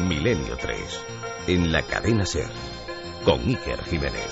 Milenio 3, en la cadena SER, con Iker Jiménez.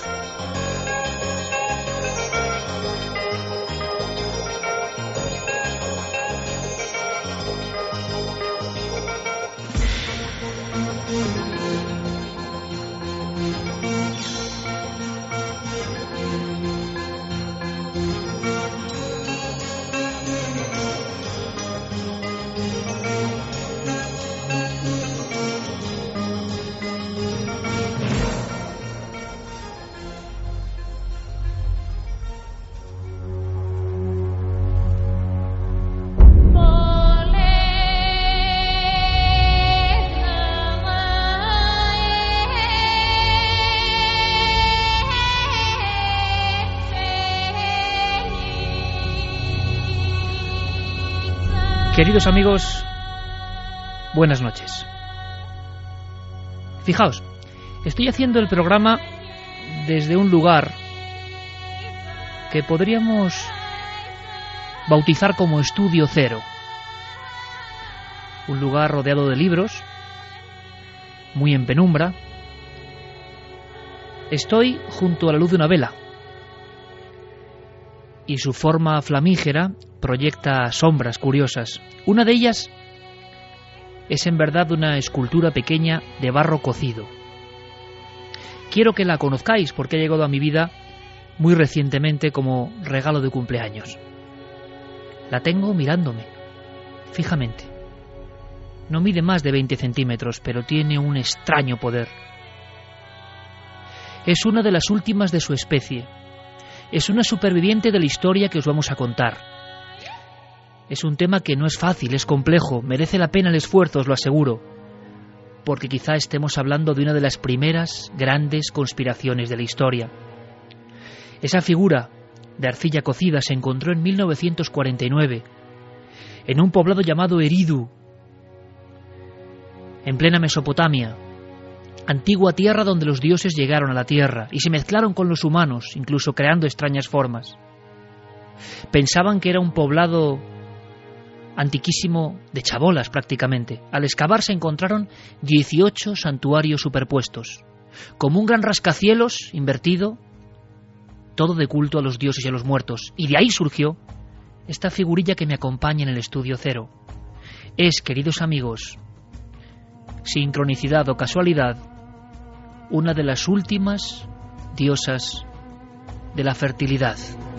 Queridos amigos, buenas noches. Fijaos, estoy haciendo el programa desde un lugar que podríamos bautizar como Estudio Cero. Un lugar rodeado de libros, muy en penumbra. Estoy junto a la luz de una vela y su forma flamígera proyecta sombras curiosas. Una de ellas es en verdad una escultura pequeña de barro cocido. Quiero que la conozcáis porque ha llegado a mi vida muy recientemente como regalo de cumpleaños. La tengo mirándome fijamente. No mide más de 20 centímetros, pero tiene un extraño poder. Es una de las últimas de su especie. Es una superviviente de la historia que os vamos a contar. Es un tema que no es fácil, es complejo, merece la pena el esfuerzo, os lo aseguro, porque quizá estemos hablando de una de las primeras grandes conspiraciones de la historia. Esa figura de arcilla cocida se encontró en 1949 en un poblado llamado Eridu, en plena Mesopotamia, antigua tierra donde los dioses llegaron a la tierra y se mezclaron con los humanos, incluso creando extrañas formas. Pensaban que era un poblado antiquísimo de chabolas prácticamente. Al excavar se encontraron 18 santuarios superpuestos, como un gran rascacielos invertido, todo de culto a los dioses y a los muertos. Y de ahí surgió esta figurilla que me acompaña en el Estudio Cero. Es, queridos amigos, sincronicidad o casualidad, una de las últimas diosas de la fertilidad.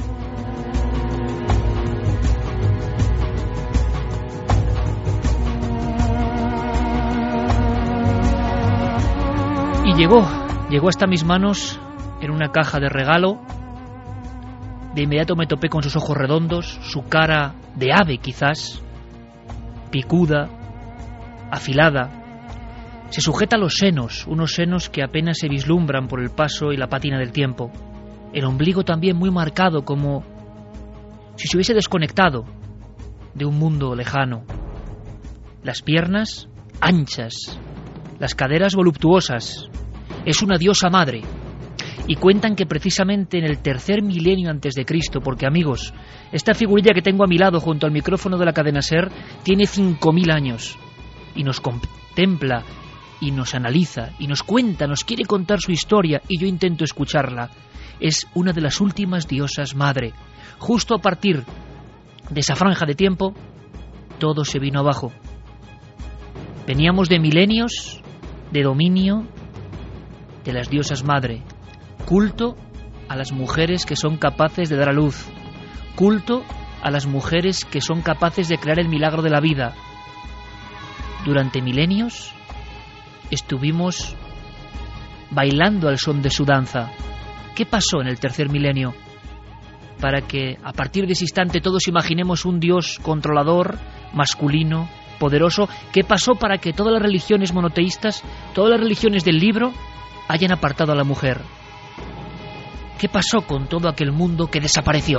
Y llegó hasta mis manos en una caja de regalo. De inmediato me topé con sus ojos redondos, su cara de ave quizás, picuda, afilada. Se sujeta a los senos, unos senos que apenas se vislumbran por el paso y la pátina del tiempo. El ombligo también muy marcado, como si se hubiese desconectado de un mundo lejano. Las piernas anchas, las caderas voluptuosas. Es una diosa madre. Y cuentan que precisamente en el 3er milenio antes de Cristo, porque amigos, esta figurilla que tengo a mi lado junto al micrófono de la cadena SER tiene 5000 años y nos contempla y nos analiza y nos cuenta, nos quiere contar su historia y yo intento escucharla. Es una de las últimas diosas madre. Justo a partir de esa franja de tiempo, todo se vino abajo. Veníamos de milenios de dominio de las diosas madre, culto a las mujeres que son capaces de dar a luz, culto a las mujeres que son capaces de crear el milagro de la vida. Durante milenios estuvimos bailando al son de su danza. ¿Qué pasó en el 3er milenio? Para que a partir de ese instante todos imaginemos un dios controlador, masculino, poderoso. ¿Qué pasó para que todas las religiones monoteístas, todas las religiones del libro, hayan apartado a la mujer? ¿Qué pasó con todo aquel mundo que desapareció?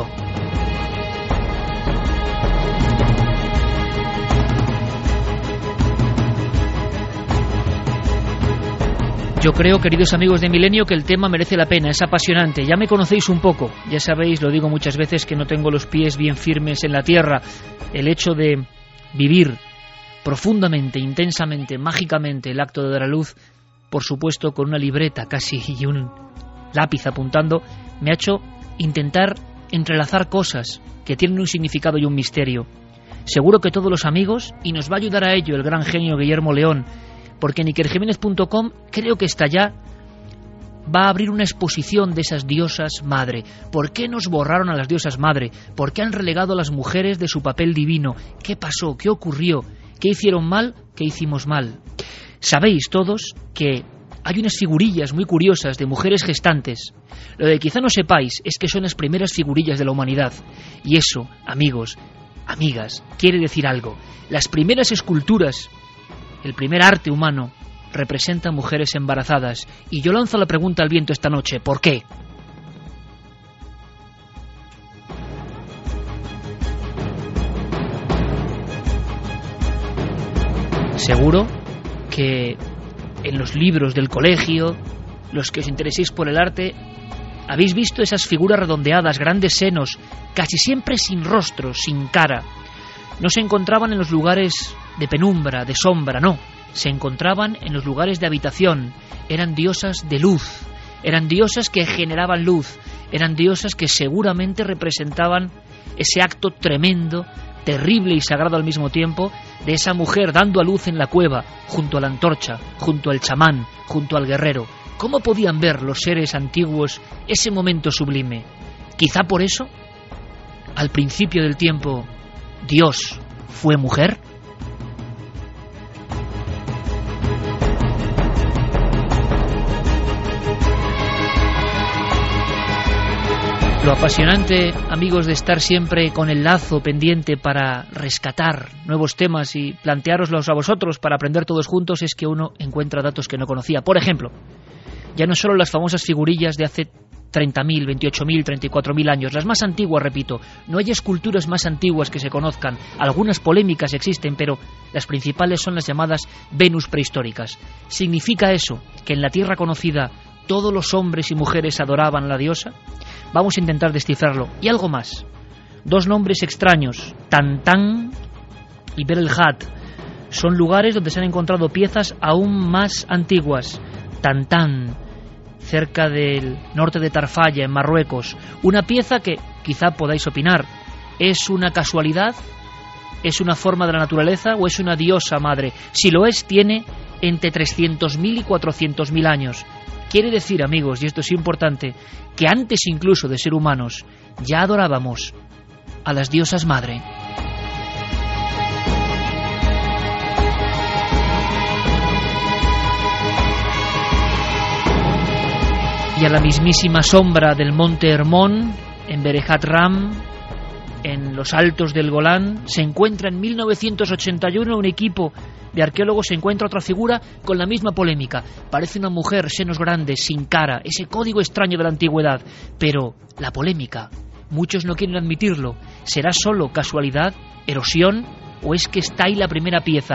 Yo creo, queridos amigos de Milenio, que el tema merece la pena, es apasionante. Ya me conocéis un poco, ya sabéis, lo digo muchas veces, que no tengo los pies bien firmes en la tierra. El hecho de vivir profundamente, intensamente, mágicamente el acto de dar a luz, por supuesto con una libreta casi y un lápiz apuntando, me ha hecho intentar entrelazar cosas que tienen un significado y un misterio. Seguro que todos los amigos, y nos va a ayudar a ello el gran genio Guillermo León, porque en ikerjiménez.com creo que está ya, va a abrir una exposición de esas diosas madre. ¿Por qué nos borraron a las diosas madre? ¿Por qué han relegado a las mujeres de su papel divino? ¿Qué pasó? ¿Qué ocurrió? ¿Qué hicieron mal? ¿Qué hicimos mal? Sabéis todos que hay unas figurillas muy curiosas de mujeres gestantes. Lo que quizá no sepáis es que son las primeras figurillas de la humanidad. Y eso, amigos, amigas, quiere decir algo. Las primeras esculturas, el primer arte humano, representa mujeres embarazadas. Y yo lanzo la pregunta al viento esta noche: ¿por qué? Seguro que en los libros del colegio, los que os intereséis por el arte, habéis visto esas figuras redondeadas, grandes senos, casi siempre sin rostro, sin cara. No se encontraban en los lugares de penumbra, de sombra, no. Se encontraban en los lugares de habitación. Eran diosas de luz, eran diosas que generaban luz, eran diosas que seguramente representaban ese acto tremendo, terrible y sagrado al mismo tiempo, de esa mujer dando a luz en la cueva, junto a la antorcha, junto al chamán, junto al guerrero. ¿Cómo podían ver los seres antiguos ese momento sublime? Quizá por eso, al principio del tiempo, Dios fue mujer. Lo apasionante, amigos, de estar siempre con el lazo pendiente para rescatar nuevos temas y planteároslos a vosotros para aprender todos juntos, es que uno encuentra datos que no conocía. Por ejemplo, ya no solo las famosas figurillas de hace 30.000, 28.000, 34.000 años, las más antiguas, repito, no hay esculturas más antiguas que se conozcan. Algunas polémicas existen, pero las principales son las llamadas Venus prehistóricas. ¿Significa eso que en la tierra conocida todos los hombres y mujeres adoraban a la diosa? Vamos a intentar descifrarlo. Y algo más. Dos nombres extraños, Tantán y Berelhat, son lugares donde se han encontrado piezas aún más antiguas. Tantán, cerca del norte de Tarfaya, en Marruecos. Una pieza que, quizá podáis opinar, ¿es una casualidad? ¿Es una forma de la naturaleza o es una diosa madre? Si lo es, tiene entre 300.000 y 400.000 años. Quiere decir, amigos, y esto es importante, que antes incluso de ser humanos ya adorábamos a las diosas madre. Y a la mismísima sombra del monte Hermón, en Berehat Ram, en los altos del Golán, se encuentra en 1981 un equipo de arqueólogos, se encuentra otra figura con la misma polémica. Parece una mujer, senos grandes, sin cara, ese código extraño de la antigüedad. Pero la polémica, muchos no quieren admitirlo. ¿Será solo casualidad, erosión, o es que está ahí la primera pieza?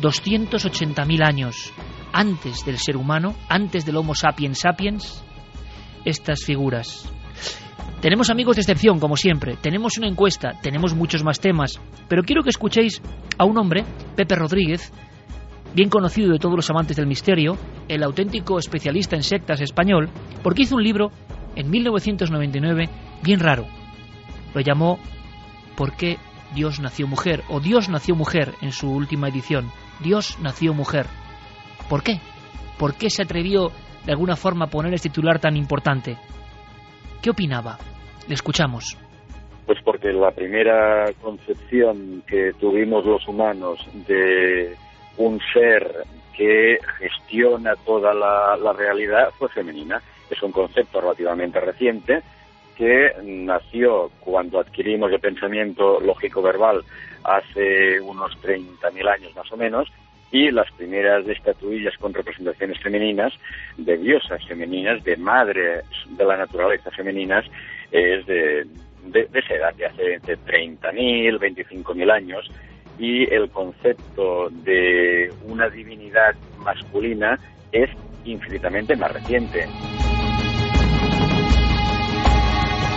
280.000 años antes del ser humano, antes del Homo sapiens sapiens, estas figuras. Tenemos amigos de excepción, como siempre. Tenemos una encuesta, tenemos muchos más temas, pero quiero que escuchéis a un hombre, Pepe Rodríguez, bien conocido de todos los amantes del misterio, el auténtico especialista en sectas español, porque hizo un libro en 1999 bien raro. Lo llamó ¿Por qué Dios nació mujer? O Dios nació mujer en su última edición. Dios nació mujer. ¿Por qué? ¿Por qué se atrevió de alguna forma a poner este titular tan importante? ¿Qué opinaba? Le escuchamos. Pues porque la primera concepción que tuvimos los humanos de un ser que gestiona toda la realidad fue femenina. Es un concepto relativamente reciente que nació cuando adquirimos el pensamiento lógico-verbal hace unos 30.000 años más o menos, y las primeras estatuillas con representaciones femeninas, de diosas femeninas, de madres de la naturaleza femeninas, es de esa edad, de hace entre 30.000, 25.000 años, y el concepto de una divinidad masculina es infinitamente más reciente.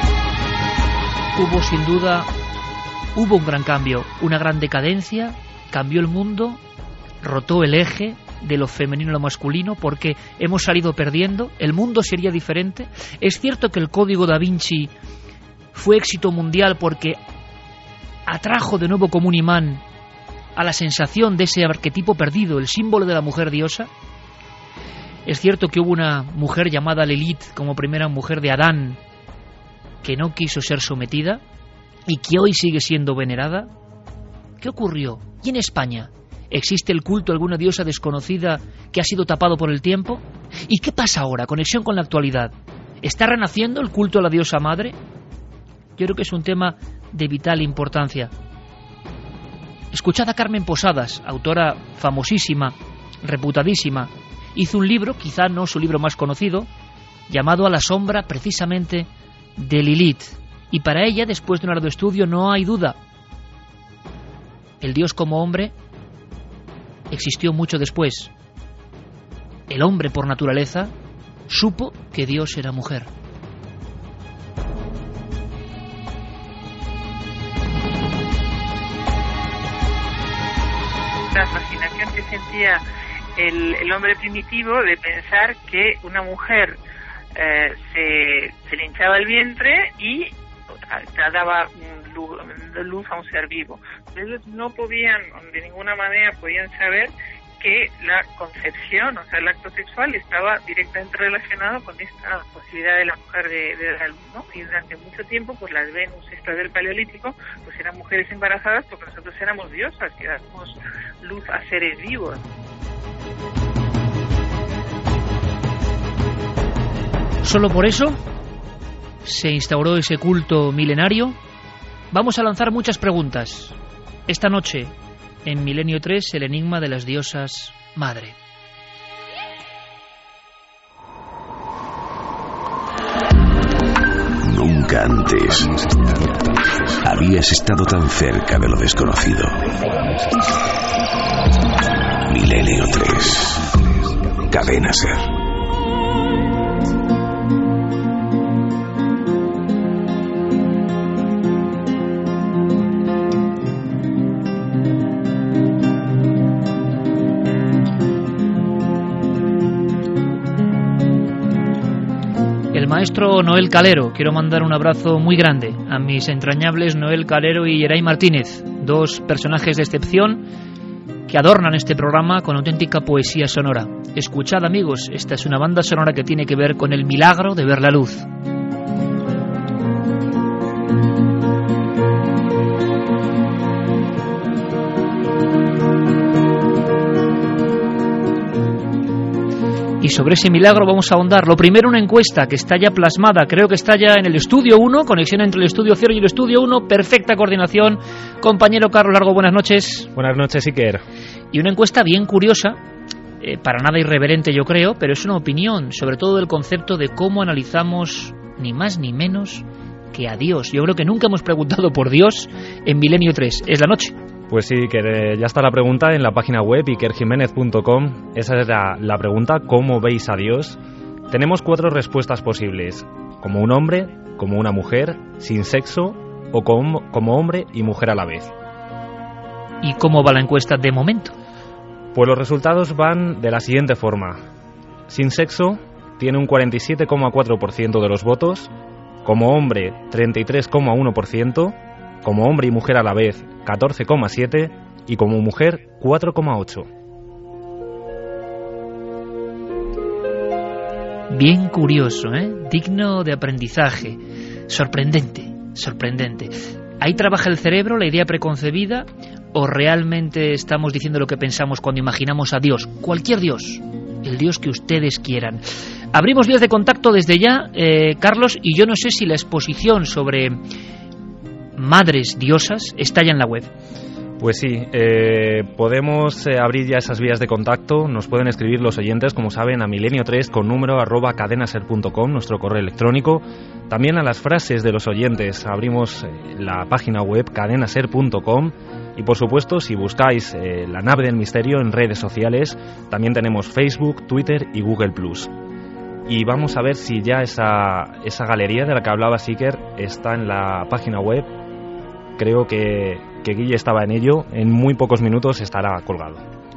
Hubo sin duda, un gran cambio, una gran decadencia cambió el mundo, rotó el eje de lo femenino a lo masculino, porque hemos salido perdiendo, el mundo sería diferente. Es cierto que el Código Da Vinci fue éxito mundial porque atrajo de nuevo como un imán a la sensación de ese arquetipo perdido, el símbolo de la mujer diosa. Es cierto que hubo una mujer llamada Lilith como primera mujer de Adán, que no quiso ser sometida y que hoy sigue siendo venerada. ¿Qué ocurrió? ¿Y en España? ¿Existe el culto a alguna diosa desconocida que ha sido tapado por el tiempo? ¿Y qué pasa ahora? Conexión con la actualidad. ¿Está renaciendo el culto a la diosa madre? Yo creo que es un tema de vital importancia. Escuchad a Carmen Posadas, autora famosísima, reputadísima. Hizo un libro, quizá no su libro más conocido, llamado A la sombra, precisamente, de Lilith. Y para ella, después de un arduo estudio, no hay duda. El Dios como hombre existió mucho después. El hombre, por naturaleza, supo que Dios era mujer. La fascinación que sentía el hombre primitivo de pensar que una mujer se le hinchaba el vientre y daba luz a un ser vivo. Ellos no podían, de ninguna manera podían saber que la concepción, o sea, el acto sexual estaba directamente relacionado con esta posibilidad de la mujer de dar luz, ¿no? Y durante mucho tiempo, pues las Venus estas del Paleolítico, pues eran mujeres embarazadas porque nosotros éramos diosas, que dábamos luz a seres vivos. Solo por eso se instauró ese culto milenario. Vamos a lanzar muchas preguntas. Esta noche, en Milenio 3, el enigma de las diosas madre. Nunca antes habías estado tan cerca de lo desconocido. Milenio 3. Cadena Ser. Maestro Noel Calero, quiero mandar un abrazo muy grande a mis entrañables Noel Calero y Yeray Martínez, dos personajes de excepción que adornan este programa con auténtica poesía sonora. Escuchad, amigos, esta es una banda sonora que tiene que ver con el milagro de ver la luz. Y sobre ese milagro vamos a ahondar. Lo primero, una encuesta que está ya plasmada, creo que está ya en el Estudio 1, conexión entre el Estudio 0 y el Estudio 1, perfecta coordinación. Compañero Carlos Largo, buenas noches. Buenas noches, Iker. Y una encuesta bien curiosa, para nada irreverente yo creo, pero es una opinión, sobre todo del concepto de cómo analizamos ni más ni menos que a Dios. Yo creo que nunca hemos preguntado por Dios en Milenio 3. Es la noche. Pues sí, que ya está la pregunta en la página web ikerjimenez.com. Esa es la pregunta, ¿cómo veis a Dios? Tenemos 4 respuestas posibles: como un hombre, como una mujer, sin sexo o como hombre y mujer a la vez. ¿Y cómo va la encuesta de momento? Pues los resultados van de la siguiente forma: sin sexo tiene un 47,4% de los votos, como hombre 33,1%, como hombre y mujer a la vez 14,7% y como mujer 4,8%. Bien curioso, digno de aprendizaje, sorprendente. ¿Ahí trabaja el cerebro, la idea preconcebida, o realmente estamos diciendo lo que pensamos cuando imaginamos a Dios? Cualquier Dios, el Dios que ustedes quieran. Abrimos vías de contacto desde ya, Carlos, y yo no sé si la exposición sobre madres diosas está ya en la web. Pues sí, podemos abrir ya esas vías de contacto. Nos pueden escribir los oyentes, como saben, a milenio3 con número @cadenaser.com, nuestro correo electrónico. También a las frases de los oyentes abrimos la página web cadenaser.com. Y por supuesto, si buscáis la nave del misterio en redes sociales, también tenemos Facebook, Twitter y Google+. Y vamos a ver si ya esa galería de la que hablaba Iker está en la página web. Creo que Guille estaba en ello. En muy pocos minutos estará colgado.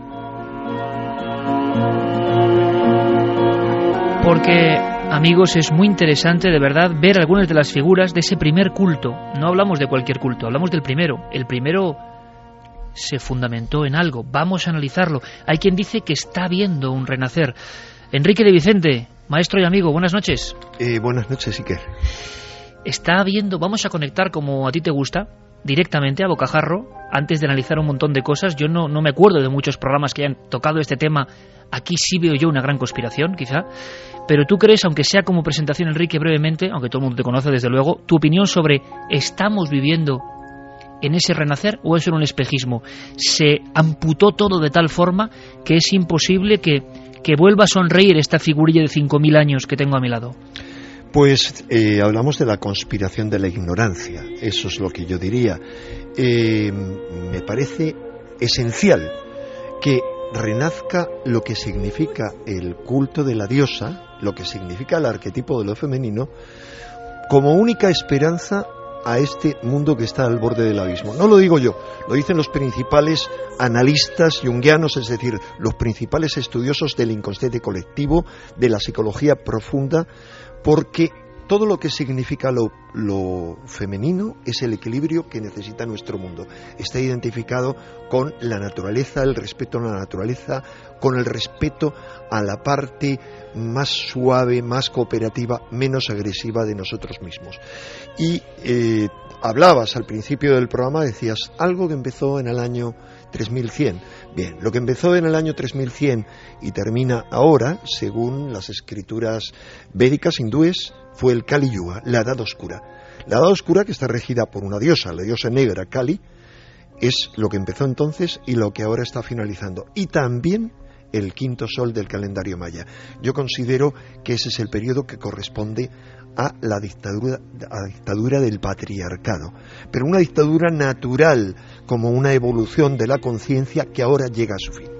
Porque, amigos, es muy interesante de verdad ver algunas de las figuras de ese primer culto. No hablamos de cualquier culto, hablamos del primero. El primero se fundamentó en algo. Vamos a analizarlo. Hay quien dice que está viendo un renacer. Enrique de Vicente, maestro y amigo, buenas noches. Buenas noches, Iker. Está viendo, vamos a conectar como a ti te gusta, directamente a bocajarro, antes de analizar un montón de cosas. Yo no me acuerdo de muchos programas que hayan tocado este tema. Aquí sí veo yo una gran conspiración, quizá. Pero tú crees, aunque sea como presentación, Enrique, brevemente, aunque todo el mundo te conoce desde luego, tu opinión sobre ¿estamos viviendo en ese renacer o es en un espejismo? ¿Se amputó todo de tal forma que es imposible que vuelva a sonreír esta figurilla de 5.000 años que tengo a mi lado? Pues hablamos de la conspiración de la ignorancia, eso es lo que yo diría. Me parece esencial que renazca lo que significa el culto de la diosa, lo que significa el arquetipo de lo femenino, como única esperanza a este mundo que está al borde del abismo. No lo digo yo, lo dicen los principales analistas junguianos, es decir, los principales estudiosos del inconsciente colectivo, de la psicología profunda, porque todo lo que significa lo femenino es el equilibrio que necesita nuestro mundo. Está identificado con la naturaleza, el respeto a la naturaleza, con el respeto a la parte más suave, más cooperativa, menos agresiva de nosotros mismos. Y hablabas al principio del programa, decías algo que empezó en el año 3100. Bien, lo que empezó en el año 3100 y termina ahora, según las escrituras védicas hindúes, fue el Kali Yuga, la Edad Oscura. La Edad Oscura, que está regida por una diosa, la diosa negra Kali, es lo que empezó entonces y lo que ahora está finalizando. Y también el quinto sol del calendario maya. Yo considero que ese es el periodo que corresponde a la dictadura del patriarcado, pero una dictadura natural, como una evolución de la conciencia que ahora llega a su fin.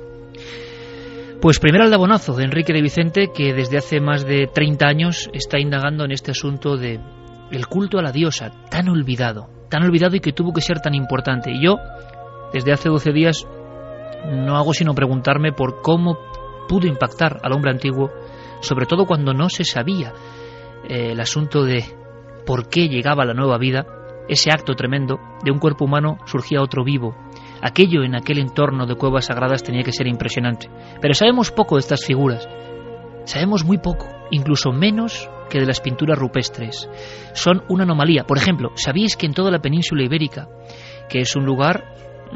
Pues primer aldabonazo de Enrique de Vicente, que desde hace más de 30 años está indagando en este asunto de el culto a la diosa, tan olvidado y que tuvo que ser tan importante. Y yo, desde hace 12 días, no hago sino preguntarme por cómo pudo impactar al hombre antiguo, sobre todo cuando no se sabía el asunto de por qué llegaba la nueva vida, ese acto tremendo, de un cuerpo humano surgía otro vivo. Aquello en aquel entorno de cuevas sagradas tenía que ser impresionante. Pero sabemos poco de estas figuras. Sabemos muy poco, incluso menos que de las pinturas rupestres. Son una anomalía. Por ejemplo, ¿sabíais que en toda la península ibérica, que es un lugar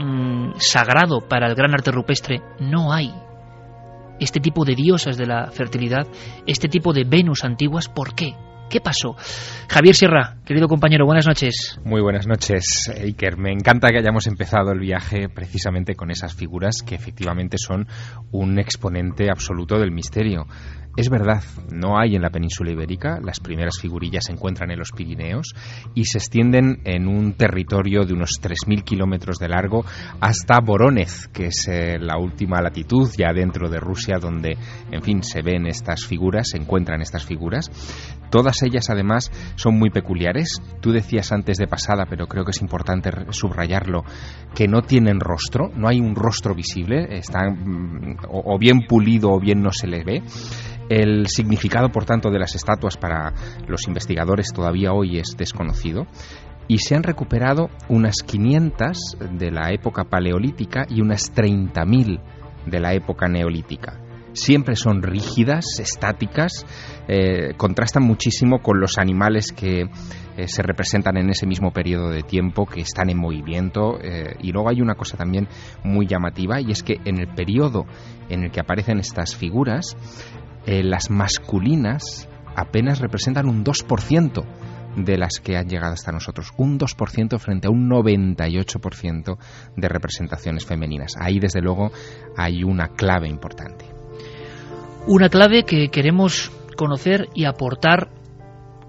sagrado para el gran arte rupestre, no hay este tipo de diosas de la fertilidad, este tipo de Venus antiguas? ¿Por qué? ¿Qué pasó? Javier Sierra, querido compañero, buenas noches. Muy buenas noches, Iker. Me encanta que hayamos empezado el viaje precisamente con esas figuras que efectivamente son un exponente absoluto del misterio. Es verdad, no hay en la península ibérica, las primeras figurillas se encuentran en los Pirineos y se extienden en un territorio de unos 3.000 kilómetros de largo hasta Vorónezh, que es la última latitud ya dentro de Rusia donde, en fin, se ven estas figuras, se encuentran estas figuras. Todas ellas además son muy peculiares. Tú decías antes de pasada, pero creo que es importante subrayarlo, que no tienen rostro, no hay un rostro visible, están o bien pulido o bien no se les ve. El significado, por tanto, de las estatuas para los investigadores todavía hoy es desconocido y se han recuperado unas 500 de la época paleolítica y unas 30.000 de la época neolítica. Siempre son rígidas, estáticas, contrastan muchísimo con los animales que se representan en ese mismo periodo de tiempo, que están en movimiento, y luego hay una cosa también muy llamativa, y es que en el periodo en el que aparecen estas figuras, las masculinas apenas representan un 2% de las que han llegado hasta nosotros, un 2% frente a un 98% de representaciones femeninas. Ahí, desde luego, hay una clave importante. Una clave que queremos conocer y aportar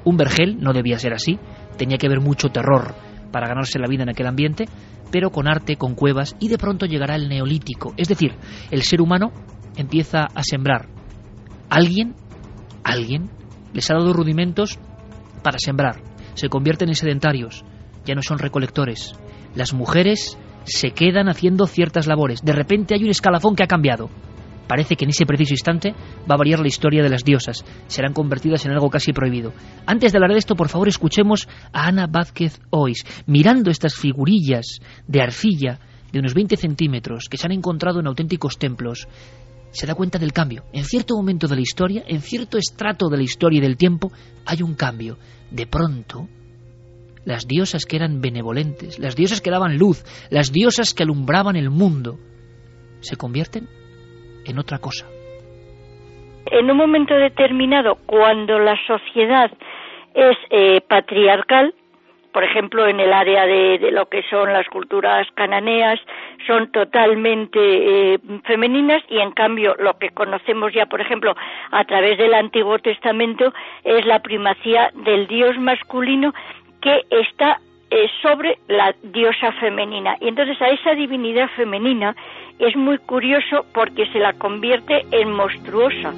un vergel, no debía ser así, tenía que haber mucho terror para ganarse la vida en aquel ambiente, pero con arte, con cuevas, y de pronto llegará el neolítico, es decir, el ser humano empieza a sembrar. Alguien les ha dado rudimentos para sembrar, se convierten en sedentarios, ya no son recolectores. Las mujeres se quedan haciendo ciertas labores. De repente hay un escalafón que ha cambiado. Parece que en ese preciso instante va a variar la historia de las diosas. Serán convertidas en algo casi prohibido. Antes de hablar de esto, por favor, escuchemos a Ana Vázquez Ois, mirando estas figurillas de arcilla de unos 20 centímetros que se han encontrado en auténticos templos. Se da cuenta del cambio. En cierto momento de la historia, en cierto estrato de la historia y del tiempo, hay un cambio. De pronto, las diosas que eran benevolentes, las diosas que daban luz, las diosas que alumbraban el mundo, se convierten en otra cosa. En un momento determinado, cuando la sociedad es patriarcal, por ejemplo, en el área de lo que son las culturas cananeas, son totalmente femeninas, y en cambio lo que conocemos ya, por ejemplo, a través del Antiguo Testamento, es la primacía del dios masculino que está sobre la diosa femenina. Y entonces a esa divinidad femenina es muy curioso porque se la convierte en monstruosa.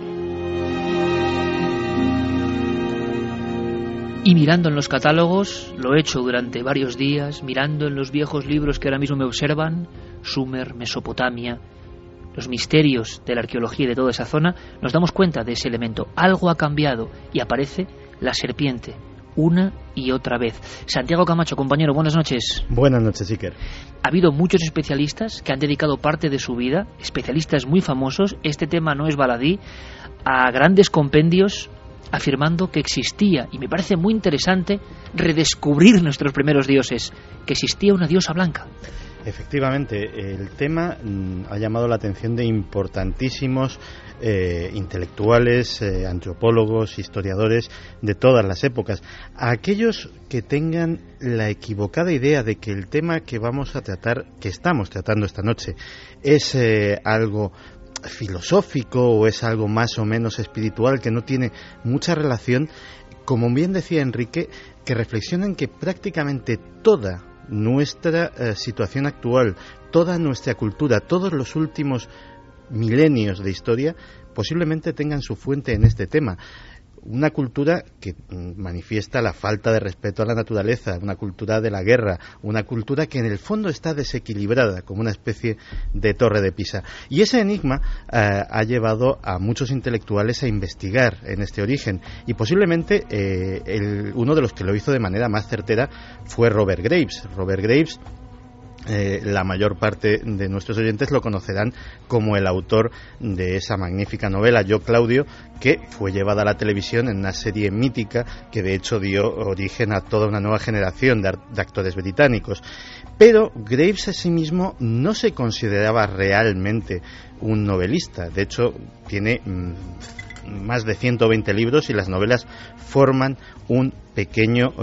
Y mirando en los catálogos, lo he hecho durante varios días, mirando en los viejos libros que ahora mismo me observan, Sumer, Mesopotamia, los misterios de la arqueología y de toda esa zona, nos damos cuenta de ese elemento. Algo ha cambiado y aparece la serpiente, una y otra vez. Santiago Camacho, compañero, buenas noches. Buenas noches, Iker. Ha habido muchos especialistas que han dedicado parte de su vida, especialistas muy famosos, este tema no es baladí, a grandes compendios afirmando que existía, y me parece muy interesante redescubrir nuestros primeros dioses, que existía una diosa blanca. Efectivamente, el tema ha llamado la atención de importantísimos intelectuales, antropólogos, historiadores de todas las épocas. A aquellos que tengan la equivocada idea de que el tema que vamos a tratar, que estamos tratando esta noche, es algo filosófico o es algo más o menos espiritual que no tiene mucha relación, como bien decía Enrique, que reflexionen que prácticamente toda nuestra situación actual, toda nuestra cultura, todos los últimos milenios de historia posiblemente tengan su fuente en este tema. Una cultura que manifiesta la falta de respeto a la naturaleza, una cultura de la guerra, una cultura que en el fondo está desequilibrada, como una especie de torre de Pisa. Y ese enigma ha llevado a muchos intelectuales a investigar en este origen. Y posiblemente uno de los que lo hizo de manera más certera fue Robert Graves. Robert Graves, la mayor parte de nuestros oyentes lo conocerán como el autor de esa magnífica novela Yo Claudio, que fue llevada a la televisión en una serie mítica que de hecho dio origen a toda una nueva generación de actores británicos. Pero Graves a sí mismo no se consideraba realmente un novelista. De hecho, tiene más de 120 libros y las novelas forman un pequeño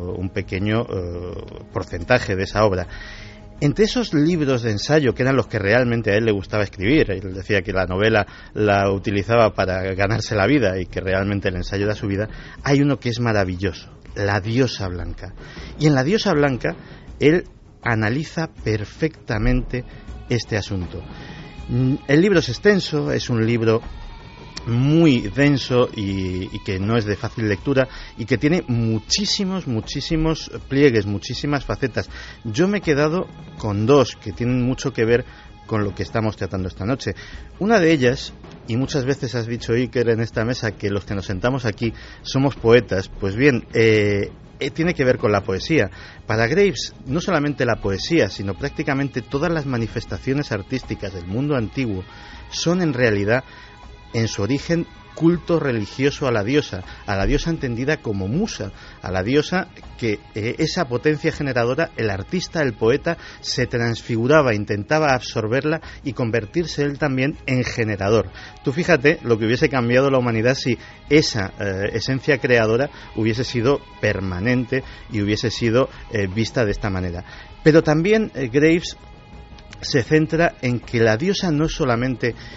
porcentaje de esa obra. Entre esos libros de ensayo, que eran los que realmente a él le gustaba escribir, él decía que la novela la utilizaba para ganarse la vida y que realmente el ensayo era su vida, hay uno que es maravilloso, La diosa blanca. Y en La diosa blanca él analiza perfectamente este asunto. El libro es extenso, es un libro muy denso y que no es de fácil lectura y que tiene muchísimos pliegues, muchísimas facetas. Yo me he quedado con dos que tienen mucho que ver con lo que estamos tratando esta noche. Una de ellas, y muchas veces has dicho, Iker, en esta mesa que los que nos sentamos aquí somos poetas, pues bien, tiene que ver con la poesía. Para Graves, no solamente la poesía, sino prácticamente todas las manifestaciones artísticas del mundo antiguo son en realidad, en su origen, culto religioso a la diosa entendida como musa, a la diosa que esa potencia generadora, el artista, el poeta, se transfiguraba, intentaba absorberla y convertirse él también en generador. Tú fíjate lo que hubiese cambiado la humanidad si esa esencia creadora hubiese sido permanente y hubiese sido vista de esta manera. Pero también Graves se centra en que la diosa no es solamente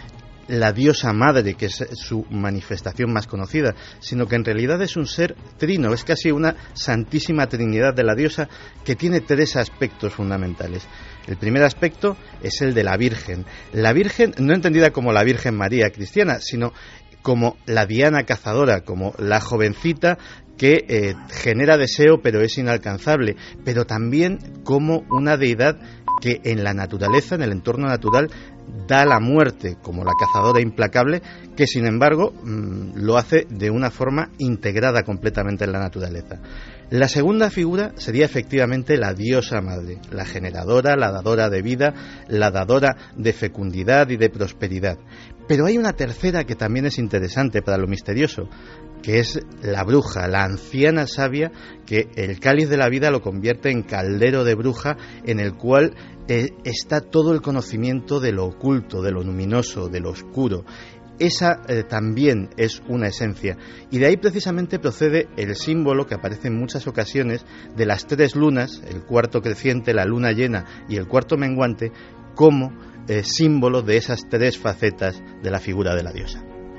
la diosa madre, que es su manifestación más conocida, sino que en realidad es un ser trino, es casi una santísima trinidad de la diosa que tiene 3 aspectos fundamentales. El primer aspecto es el de la Virgen. La Virgen no entendida como la Virgen María cristiana, sino como la Diana cazadora, como la jovencita que genera deseo pero es inalcanzable, pero también como una deidad que en la naturaleza, en el entorno natural, da la muerte, como la cazadora implacable, que sin embargo lo hace de una forma integrada completamente en la naturaleza. La segunda figura sería efectivamente la diosa madre, la generadora, la dadora de vida, la dadora de fecundidad y de prosperidad. Pero hay una tercera que también es interesante para lo misterioso, que es la bruja, la anciana sabia, que el cáliz de la vida lo convierte en caldero de bruja, en el cual está todo el conocimiento de lo oculto, de lo luminoso, de lo oscuro. Esa también es una esencia, y de ahí precisamente procede el símbolo que aparece en muchas ocasiones de las 3 lunas, el cuarto creciente, la luna llena y el cuarto menguante, como símbolo de esas 3 facetas de la figura de la diosa.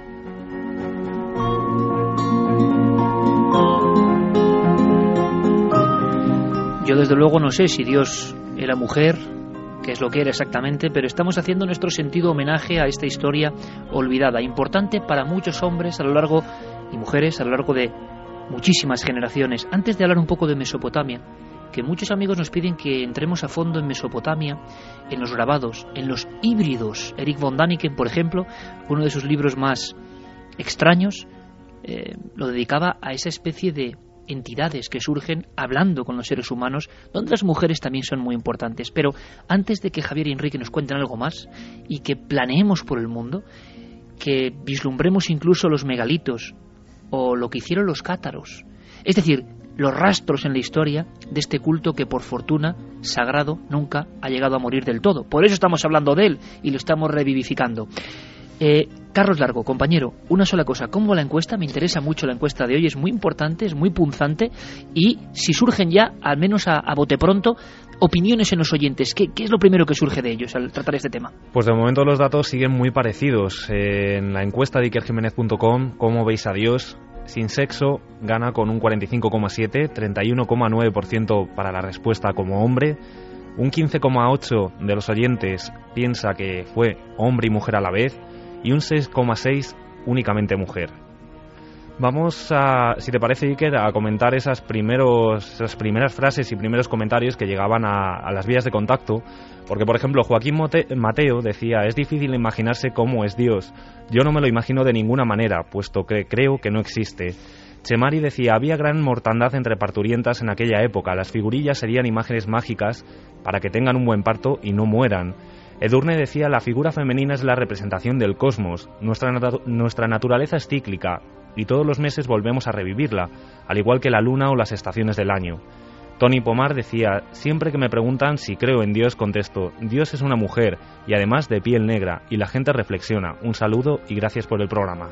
Yo desde luego no sé si Dios era mujer, qué es lo que era exactamente, pero estamos haciendo nuestro sentido homenaje a esta historia olvidada, importante para muchos hombres a lo largo y mujeres a lo largo de muchísimas generaciones. Antes de hablar un poco de Mesopotamia, que muchos amigos nos piden que entremos a fondo en Mesopotamia, en los grabados, en los híbridos. Eric von Däniken, por ejemplo, uno de sus libros más extraños, lo dedicaba a esa especie de entidades que surgen hablando con los seres humanos, donde las mujeres también son muy importantes. Pero antes de que Javier y Enrique nos cuenten algo más y que planeemos por el mundo, que vislumbremos incluso los megalitos o lo que hicieron los cátaros, es decir, los rastros en la historia de este culto que por fortuna sagrado nunca ha llegado a morir del todo. Por eso estamos hablando de él y lo estamos revivificando. Carlos Largo, compañero, una sola cosa, ¿cómo la encuesta? Me interesa mucho la encuesta de hoy, es muy importante, es muy punzante, y si surgen ya, al menos a bote pronto, opiniones en los oyentes, ¿qué es lo primero que surge de ellos al tratar este tema? Pues de momento los datos siguen muy parecidos. En la encuesta de ikerjimenez.com, ¿cómo veis a Dios? Sin sexo gana con un 45,7, 31,9% para la respuesta como hombre, un 15,8% de los oyentes piensa que fue hombre y mujer a la vez, y un 6,6% únicamente mujer. Vamos a, si te parece, Iker, a comentar esas primeras frases y primeros comentarios que llegaban a las vías de contacto, porque, por ejemplo, Joaquín Mateo decía: es difícil imaginarse cómo es Dios. Yo no me lo imagino de ninguna manera, puesto que creo que no existe. Chemari decía: había gran mortandad entre parturientas en aquella época. Las figurillas serían imágenes mágicas para que tengan un buen parto y no mueran. Edurne decía: la figura femenina es la representación del cosmos. Nuestra naturaleza es cíclica y todos los meses volvemos a revivirla, al igual que la luna o las estaciones del año. Tony Pomar decía: siempre que me preguntan si creo en Dios, contesto: Dios es una mujer y además de piel negra, y la gente reflexiona. Un saludo y gracias por el programa.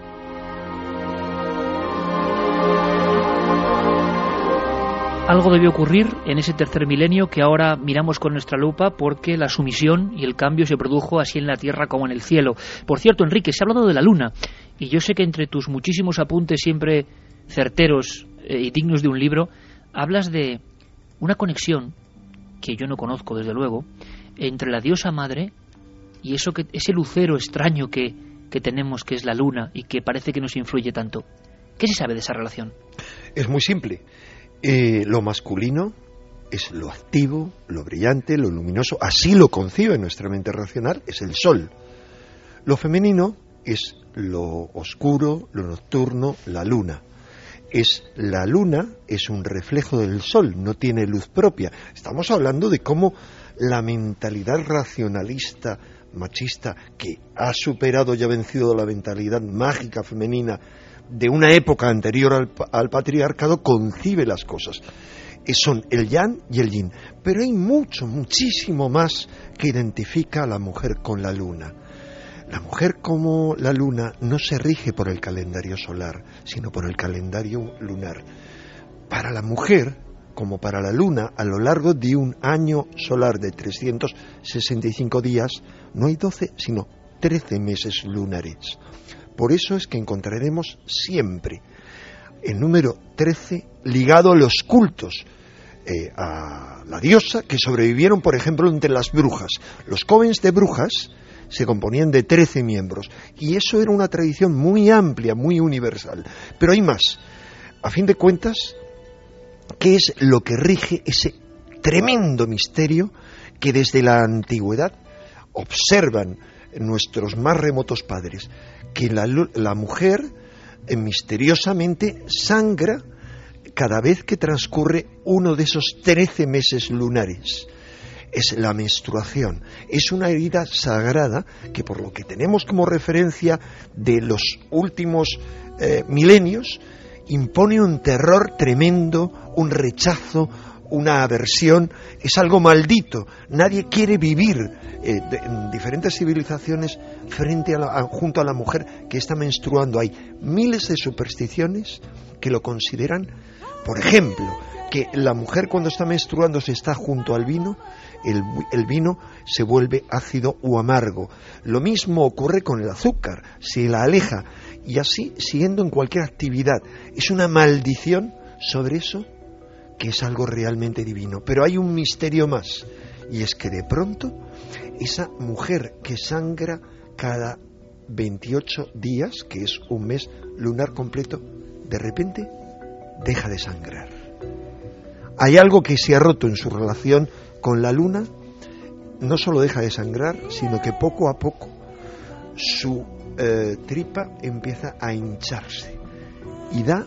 Algo debió ocurrir en ese tercer milenio que ahora miramos con nuestra lupa, porque la sumisión y el cambio se produjo así en la tierra como en el cielo. Por cierto, Enrique, se ha hablado de la luna, y yo sé que entre tus muchísimos apuntes siempre certeros y dignos de un libro, hablas de una conexión, que yo no conozco desde luego, entre la diosa madre y ese lucero extraño que tenemos, que es la luna, y que parece que nos influye tanto. ¿Qué se sabe de esa relación? Es muy simple. Lo masculino es lo activo, lo brillante, lo luminoso, así lo concibe nuestra mente racional, es el sol. Lo femenino es lo oscuro, lo nocturno, la luna. La luna es un reflejo del sol, no tiene luz propia. Estamos hablando de cómo la mentalidad racionalista, machista, que ha superado y ha vencido la mentalidad mágica femenina de una época anterior al patriarcado, concibe las cosas. Son el yang y el yin, pero hay muchísimo más que identifica a la mujer con la luna. La mujer, como la luna, no se rige por el calendario solar, sino por el calendario lunar. Para la mujer, como para la luna, a lo largo de un año solar de 365 días, no hay 12, sino 13 meses lunares. Por eso es que encontraremos siempre el número 13 ligado a los cultos a la diosa que sobrevivieron, por ejemplo, entre las brujas. Los covens de brujas se componían de 13 miembros, y eso era una tradición muy amplia, muy universal. Pero hay más. A fin de cuentas, ¿qué es lo que rige ese tremendo misterio que desde la antigüedad observan nuestros más remotos padres? Que la mujer misteriosamente sangra cada vez que transcurre uno de esos 13 meses lunares. Es la menstruación. Es una herida sagrada que, por lo que tenemos como referencia de los últimos milenios, impone un terror tremendo, un rechazo, una aversión. Es algo maldito. Nadie quiere vivir en diferentes civilizaciones junto a la mujer que está menstruando. Hay miles de supersticiones que lo consideran. Por ejemplo, que la mujer cuando está menstruando se está junto al vino, el vino se vuelve ácido o amargo. Lo mismo ocurre con el azúcar, se la aleja, y así siguiendo en cualquier actividad. Es una maldición sobre eso, que es algo realmente divino. Pero hay un misterio más, y es que de pronto esa mujer que sangra cada 28 días, que es un mes lunar completo, de repente deja de sangrar. Hay algo que se ha roto en su relación con la luna. No solo deja de sangrar, sino que poco a poco su tripa empieza a hincharse y da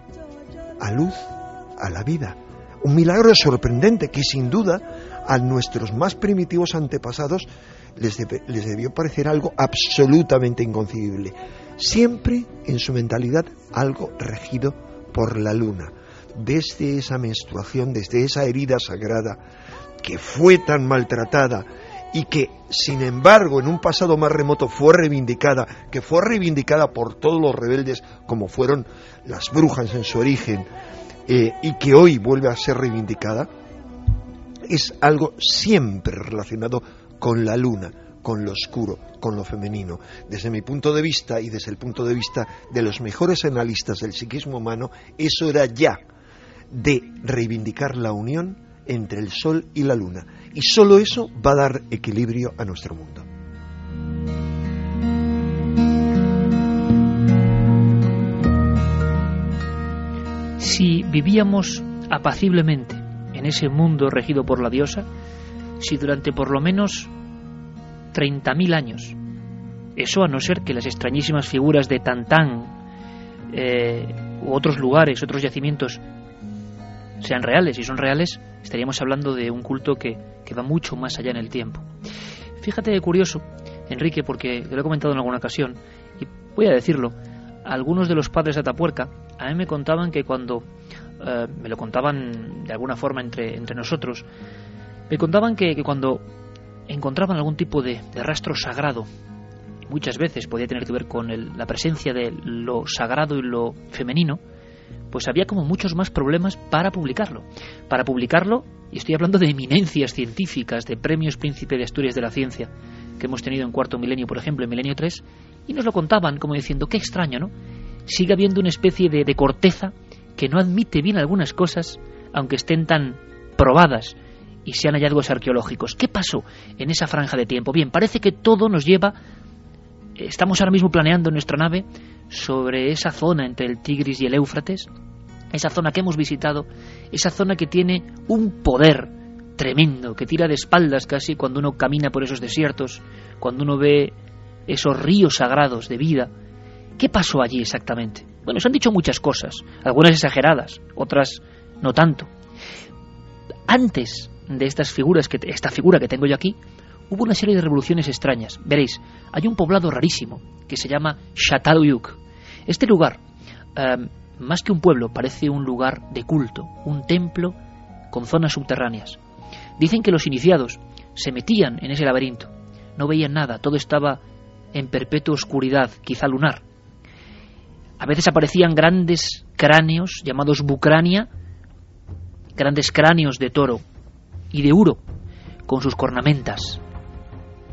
a luz a la vida. Un milagro sorprendente que sin duda a nuestros más primitivos antepasados les debió parecer algo absolutamente inconcebible. Siempre en su mentalidad algo regido por la luna. Desde esa menstruación, desde esa herida sagrada que fue tan maltratada y que, sin embargo, en un pasado más remoto fue reivindicada por todos los rebeldes, como fueron las brujas en su origen, y que hoy vuelve a ser reivindicada, es algo siempre relacionado con la luna, con lo oscuro, con lo femenino. Desde mi punto de vista y desde el punto de vista de los mejores analistas del psiquismo humano, es hora ya de reivindicar la unión entre el sol y la luna, y solo eso va a dar equilibrio a nuestro mundo. Si vivíamos apaciblemente en ese mundo regido por la diosa, si durante por lo menos 30.000 años, eso a no ser que las extrañísimas figuras de Tantán u otros lugares, otros yacimientos sean reales, y son reales, estaríamos hablando de un culto que va mucho más allá en el tiempo. Fíjate qué curioso, Enrique, porque te lo he comentado en alguna ocasión, y voy a decirlo, algunos de los padres de Atapuerca a mí me contaban que cuando, me lo contaban de alguna forma entre nosotros, me contaban que cuando encontraban algún tipo de rastro sagrado, y muchas veces podía tener que ver con la presencia de lo sagrado y lo femenino, pues había como muchos más problemas para publicarlo. Para publicarlo, y estoy hablando de eminencias científicas, de premios Príncipe de Asturias de la Ciencia, que hemos tenido en cuarto milenio, por ejemplo, en milenio 3, y nos lo contaban como diciendo, qué extraño, ¿no? Sigue habiendo una especie de corteza que no admite bien algunas cosas, aunque estén tan probadas y sean hallazgos arqueológicos. ¿Qué pasó en esa franja de tiempo? Bien, parece que todo nos lleva, estamos ahora mismo planeando nuestra nave sobre esa zona entre el Tigris y el Éufrates, esa zona que hemos visitado, esa zona que tiene un poder tremendo, que tira de espaldas casi cuando uno camina por esos desiertos, cuando uno ve esos ríos sagrados de vida. ¿Qué pasó allí exactamente? Bueno, se han dicho muchas cosas, algunas exageradas, otras no tanto. Antes de estas figuras, esta figura que tengo yo aquí, hubo una serie de revoluciones extrañas. Veréis, hay un poblado rarísimo que se llama Çatalhöyük. Este lugar, más que un pueblo, parece un lugar de culto, un templo con zonas subterráneas. Dicen que los iniciados se metían en ese laberinto, no veían nada, todo estaba en perpetua oscuridad, quizá lunar. A veces aparecían grandes cráneos llamados bucrania, grandes cráneos de toro y de uro, con sus cornamentas.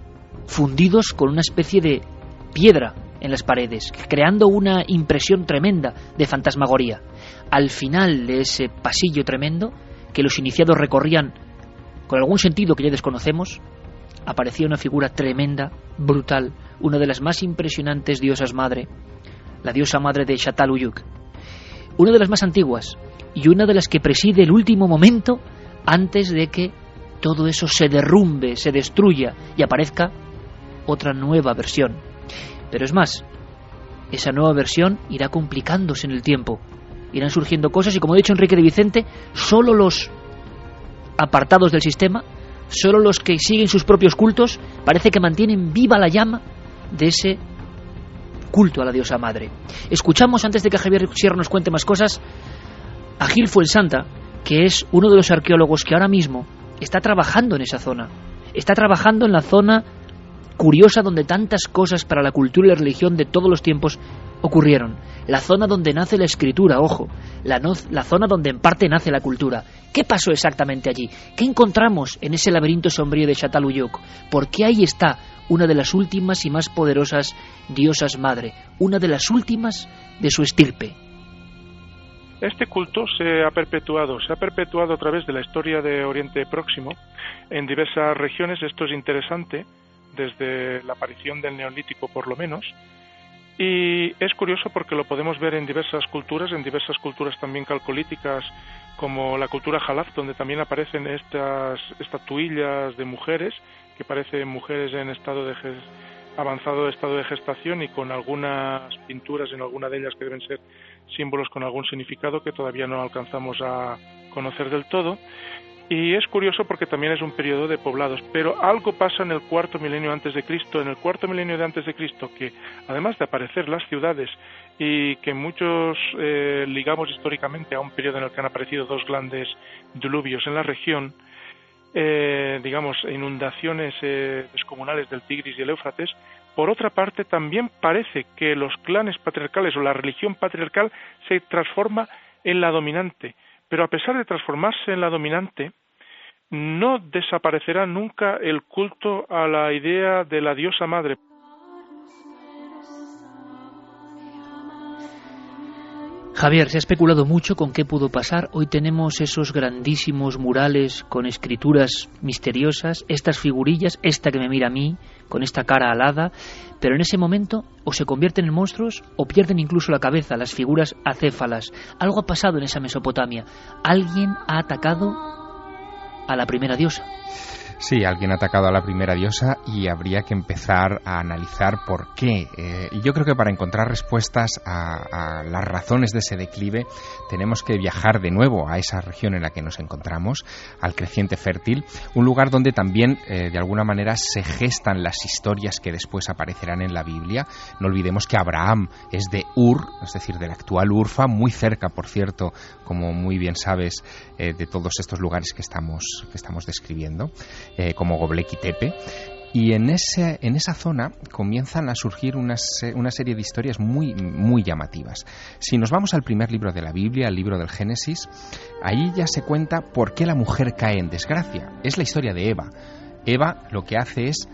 fundidos con una especie de piedra en las paredes, creando una impresión tremenda de fantasmagoría. Al final de ese pasillo tremendo, que los iniciados recorrían con algún sentido que ya desconocemos, aparecía una figura tremenda, brutal, una de las más impresionantes diosas madre, la diosa madre de Çatalhöyük, una de las más antiguas y una de las que preside el último momento antes de que todo eso se derrumbe, se destruya y aparezca otra nueva versión. Pero es más, esa nueva versión irá complicándose en el tiempo, irán surgiendo cosas y, como ha dicho Enrique de Vicente, solo los apartados del sistema, solo los que siguen sus propios cultos, parece que mantienen viva la llama de ese culto a la diosa madre. Escuchamos, antes de que Javier Sierra nos cuente más cosas, a Gil Fuensanta, que es uno de los arqueólogos que ahora mismo está trabajando en esa zona, está trabajando en la zona curiosa donde tantas cosas para la cultura y la religión de todos los tiempos ocurrieron, la zona donde nace la escritura, ojo, la zona donde en parte nace la cultura. ¿Qué pasó exactamente allí? ¿Qué encontramos en ese laberinto sombrío de Çatalhöyük? ¿Por qué ahí está una de las últimas y más poderosas diosas madre, una de las últimas de su estirpe? Este culto se ha perpetuado a través de la historia de Oriente Próximo en diversas regiones. Esto es interesante, desde la aparición del Neolítico por lo menos, y es curioso porque lo podemos ver en diversas culturas también calcolíticas, como la cultura Jalaf, donde también aparecen estas estatuillas de mujeres, que parecen mujeres en avanzado estado de gestación, y con algunas pinturas en alguna de ellas que deben ser símbolos con algún significado que todavía no alcanzamos a conocer del todo. Y es curioso porque también es un periodo de poblados, pero algo pasa en el cuarto milenio antes de Cristo, que además de aparecer las ciudades y que muchos ligamos históricamente a un periodo en el que han aparecido dos grandes diluvios en la región, inundaciones descomunales del Tigris y el Éufrates. Por otra parte, también parece que los clanes patriarcales o la religión patriarcal se transforma en la dominante, pero a pesar de transformarse en la dominante, no desaparecerá nunca el culto a la idea de la diosa madre. Javier, se ha especulado mucho con qué pudo pasar. Hoy tenemos esos grandísimos murales con escrituras misteriosas, estas figurillas, esta que me mira a mí, con esta cara alada, pero en ese momento o se convierten en monstruos o pierden incluso la cabeza, las figuras acéfalas. Algo ha pasado en esa Mesopotamia. Alguien ha atacado a la primera diosa. Sí, alguien ha atacado a la primera diosa y habría que empezar a analizar por qué. Y yo creo que para encontrar respuestas a las razones de ese declive tenemos que viajar de nuevo a esa región en la que nos encontramos, al creciente fértil, un lugar donde también de alguna manera se gestan las historias que después aparecerán en la Biblia. No olvidemos que Abraham es de Ur, es decir, del actual Urfa, muy cerca, por cierto, como muy bien sabes, de todos estos lugares que estamos describiendo. Como Göbekli Tepe, y en esa zona comienzan a surgir una serie de historias muy, muy llamativas. Si nos vamos al primer libro de la Biblia, al libro del Génesis, ahí ya se cuenta por qué la mujer cae en desgracia. Es la historia de Eva. Eva lo que hace es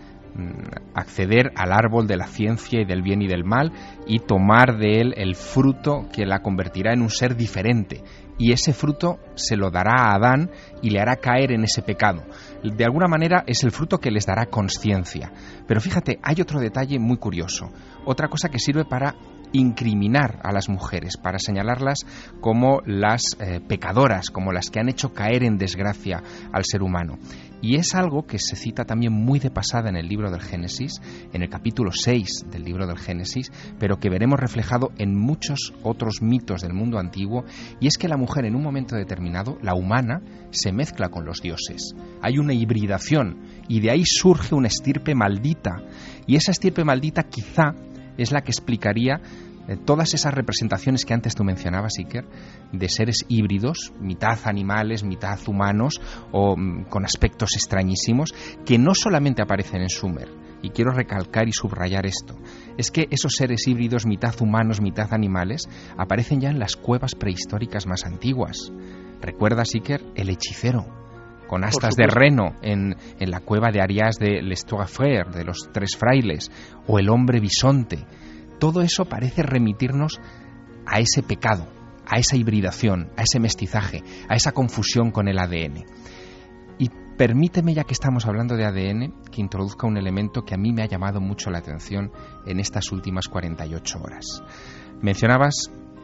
acceder al árbol de la ciencia y del bien y del mal y tomar de él el fruto que la convertirá en un ser diferente, y ese fruto se lo dará a Adán y le hará caer en ese pecado. De alguna manera es el fruto que les dará consciencia. Pero fíjate, hay otro detalle muy curioso, otra cosa que sirve para incriminar a las mujeres, para señalarlas como las pecadoras, como las que han hecho caer en desgracia al ser humano. Y es algo que se cita también muy de pasada en el libro del Génesis, en el capítulo 6 del libro del Génesis, pero que veremos reflejado en muchos otros mitos del mundo antiguo, y es que la mujer en un momento determinado, la humana, se mezcla con los dioses. Hay una hibridación y de ahí surge una estirpe maldita, y esa estirpe maldita quizá es la que explicaría todas esas representaciones que antes tú mencionabas, Iker, de seres híbridos, mitad animales, mitad humanos, o con aspectos extrañísimos, que no solamente aparecen en Sumer. Y quiero recalcar y subrayar esto. Es que esos seres híbridos, mitad humanos, mitad animales, aparecen ya en las cuevas prehistóricas más antiguas. ¿Recuerdas, Iker, el hechicero? con astas de reno en la cueva de Arias de Les Trois Frères, de los tres frailes, o el hombre bisonte. Todo eso parece remitirnos a ese pecado, a esa hibridación, a ese mestizaje, a esa confusión con el ADN. Y permíteme, ya que estamos hablando de ADN, que introduzca un elemento que a mí me ha llamado mucho la atención en estas últimas 48 horas. Mencionabas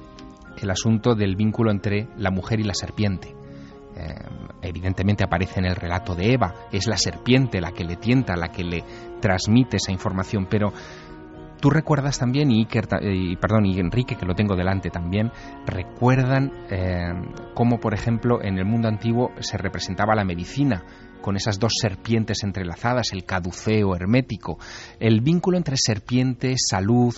el asunto del vínculo entre la mujer y la serpiente. Evidentemente aparece en el relato de Eva, es la serpiente la que le tienta, la que le transmite esa información, pero tú recuerdas también, y Enrique, que lo tengo delante también, recuerdan cómo, por ejemplo, en el mundo antiguo se representaba la medicina con esas dos serpientes entrelazadas, el caduceo hermético. El vínculo entre serpiente, salud,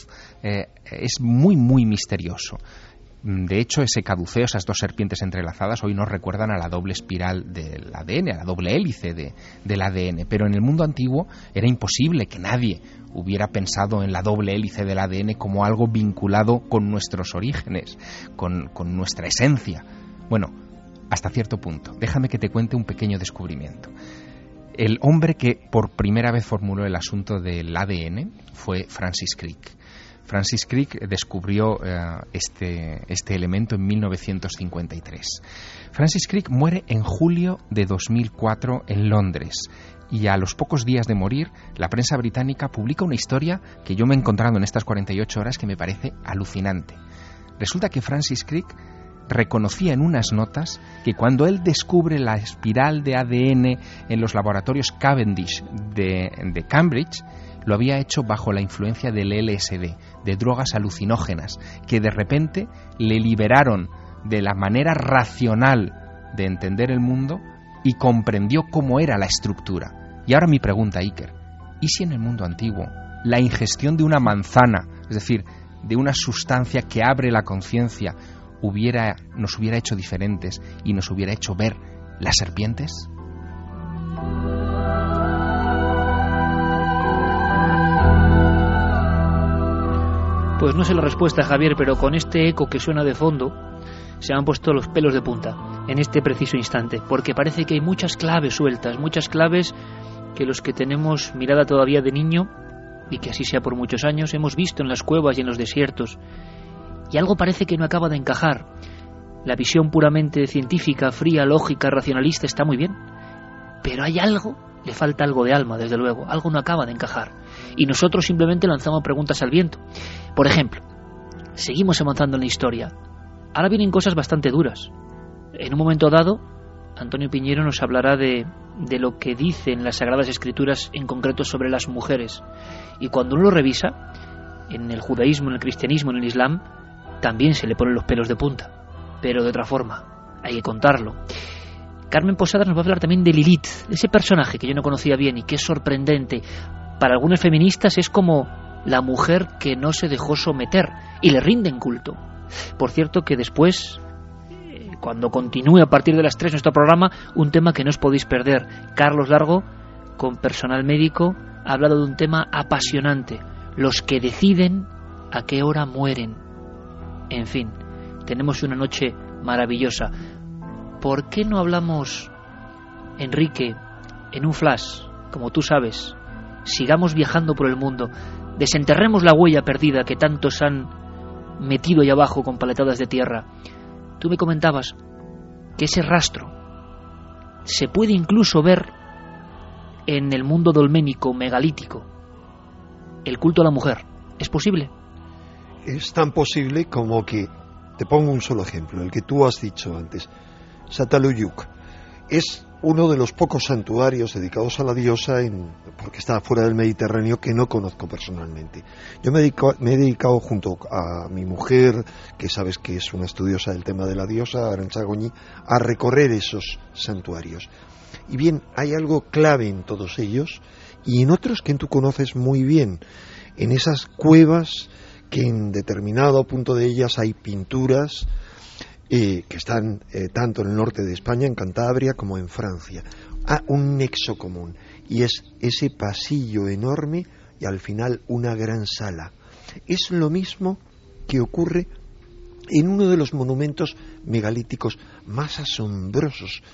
es muy, muy misterioso. De hecho, ese caduceo, esas dos serpientes entrelazadas, hoy nos recuerdan a la doble espiral del ADN, a la doble hélice del ADN. Pero en el mundo antiguo era imposible que nadie hubiera pensado en la doble hélice del ADN como algo vinculado con nuestros orígenes, con nuestra esencia. Bueno, hasta cierto punto. Déjame que te cuente un pequeño descubrimiento. El hombre que por primera vez formuló el asunto del ADN fue Francis Crick. Francis Crick descubrió este elemento en 1953. Francis Crick muere en julio de 2004 en Londres, y a los pocos días de morir, la prensa británica publica una historia que yo me he encontrado en estas 48 horas que me parece alucinante. Resulta que Francis Crick reconocía en unas notas que cuando él descubre la espiral de ADN en los laboratorios Cavendish de Cambridge, lo había hecho bajo la influencia del LSD, de drogas alucinógenas, que de repente le liberaron de la manera racional de entender el mundo y comprendió cómo era la estructura. Y ahora mi pregunta, Iker, ¿y si en el mundo antiguo la ingestión de una manzana, es decir, de una sustancia que abre la conciencia, nos hubiera hecho diferentes y nos hubiera hecho ver las serpientes? Pues no sé la respuesta, Javier, pero con este eco que suena de fondo se me han puesto los pelos de punta en este preciso instante, porque parece que hay muchas claves sueltas, muchas claves que los que tenemos mirada todavía de niño, y que así sea por muchos años, hemos visto en las cuevas y en los desiertos, y algo parece que no acaba de encajar. La visión puramente científica, fría, lógica, racionalista está muy bien, pero hay algo, le falta algo de alma, desde luego, algo no acaba de encajar, y nosotros simplemente lanzamos preguntas al viento. Por ejemplo, seguimos avanzando en la historia. Ahora vienen cosas bastante duras. En un momento dado, Antonio Piñero nos hablará de lo que dicen las Sagradas Escrituras, en concreto sobre las mujeres. Y cuando uno lo revisa, en el judaísmo, en el cristianismo, en el islam, también se le ponen los pelos de punta. Pero de otra forma, hay que contarlo. Carmen Posadas nos va a hablar también de Lilith, ese personaje que yo no conocía bien y que es sorprendente. Para algunas feministas es como la mujer que no se dejó someter y le rinden culto. Por cierto que después, cuando continúe a partir de las 3 nuestro programa, un tema que no os podéis perder. Carlos Largo, con personal médico, ha hablado de un tema apasionante: los que deciden a qué hora mueren. En fin, tenemos una noche maravillosa. ¿Por qué no hablamos, Enrique, en un flash, como tú sabes? Sigamos viajando por el mundo, desenterremos la huella perdida que tantos han metido ahí abajo con paletadas de tierra. Tú me comentabas que ese rastro se puede incluso ver en el mundo dolménico, megalítico. El culto a la mujer, ¿es posible? Es tan posible como que, te pongo un solo ejemplo, el que tú has dicho antes, Çatalhöyük. Es uno de los pocos santuarios dedicados a la diosa, porque está fuera del Mediterráneo, que no conozco personalmente. Yo me he dedicado junto a mi mujer, que sabes que es una estudiosa del tema de la diosa, Arantxa Goñi, a recorrer esos santuarios. Y bien, hay algo clave en todos ellos, y en otros que tú conoces muy bien, en esas cuevas que en determinado punto de ellas hay pinturas que están tanto en el norte de España, en Cantabria, como en Francia. Un nexo común, y es ese pasillo enorme y al final una gran sala. Es lo mismo que ocurre en uno de los monumentos megalíticos más asombrosos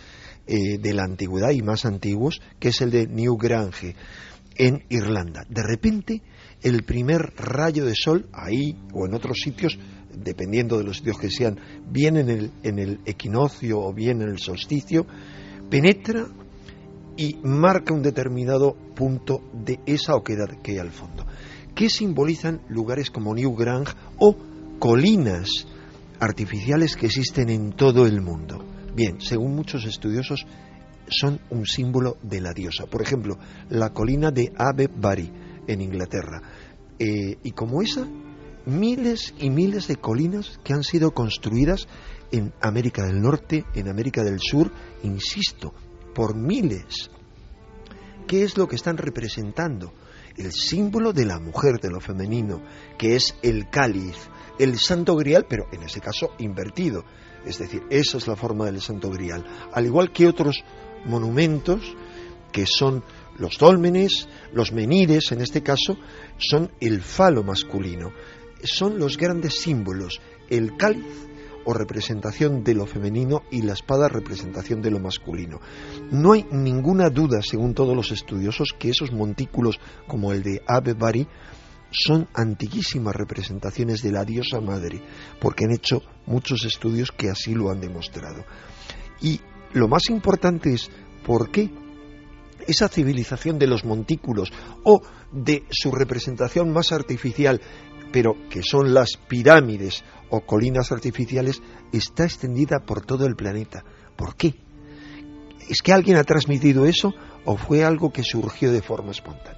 de la antigüedad y más antiguos, que es el de Newgrange, en Irlanda. De repente, el primer rayo de sol, ahí o en otros sitios, dependiendo de los sitios que sean, bien en el equinoccio o bien en el solsticio, penetra y marca un determinado punto de esa oquedad que hay al fondo. ¿Qué simbolizan lugares como Newgrange o colinas artificiales que existen en todo el mundo? Bien, según muchos estudiosos, son un símbolo de la diosa. Por ejemplo, la colina de Avebury, en Inglaterra. Y como esa, miles y miles de colinas que han sido construidas en América del Norte, en América del Sur, insisto, por miles. ¿Qué es lo que están representando? El símbolo de la mujer, de lo femenino, que es el cáliz, el santo grial, pero en ese caso invertido. Es decir, esa es la forma del santo grial. Al igual que otros monumentos, que son los dólmenes, los menires, en este caso, son el falo masculino. Son los grandes símbolos, el cáliz o representación de lo femenino y la espada representación de lo masculino. No hay ninguna duda, según todos los estudiosos, que esos montículos como el de Avebury son antiquísimas representaciones de la diosa madre, porque han hecho muchos estudios que así lo han demostrado. Y lo más importante es por qué esa civilización de los montículos o de su representación más artificial, pero que son las pirámides o colinas artificiales, está extendida por todo el planeta. ¿Por qué? ¿Es que alguien ha transmitido eso o fue algo que surgió de forma espontánea?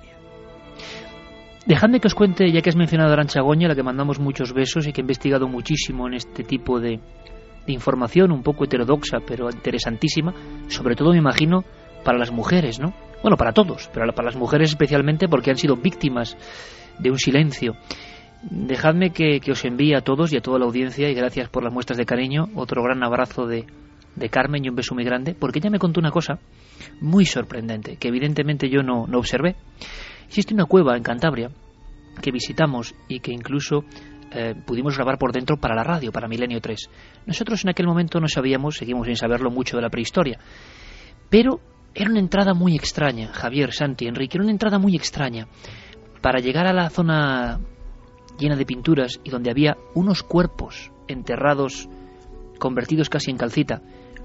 Dejadme que os cuente, ya que has mencionado a Arantxa Goñi, a la que mandamos muchos besos y que ha investigado muchísimo en este tipo de información, un poco heterodoxa, pero interesantísima, sobre todo, me imagino, para las mujeres, ¿no? Bueno, para todos, pero para las mujeres especialmente, porque han sido víctimas de un silencio. Dejadme que os envíe a todos y a toda la audiencia, y gracias por las muestras de cariño, otro gran abrazo de Carmen y un beso muy grande, porque ella me contó una cosa muy sorprendente, que evidentemente yo no observé. Existe una cueva en Cantabria que visitamos y que incluso pudimos grabar por dentro para la radio, para Milenio 3. Nosotros en aquel momento no sabíamos, seguimos sin saberlo, mucho de la prehistoria, pero era una entrada muy extraña, Javier, Santi, Enrique, era una entrada muy extraña. Para llegar a la zona llena de pinturas y donde había unos cuerpos enterrados, convertidos casi en calcita,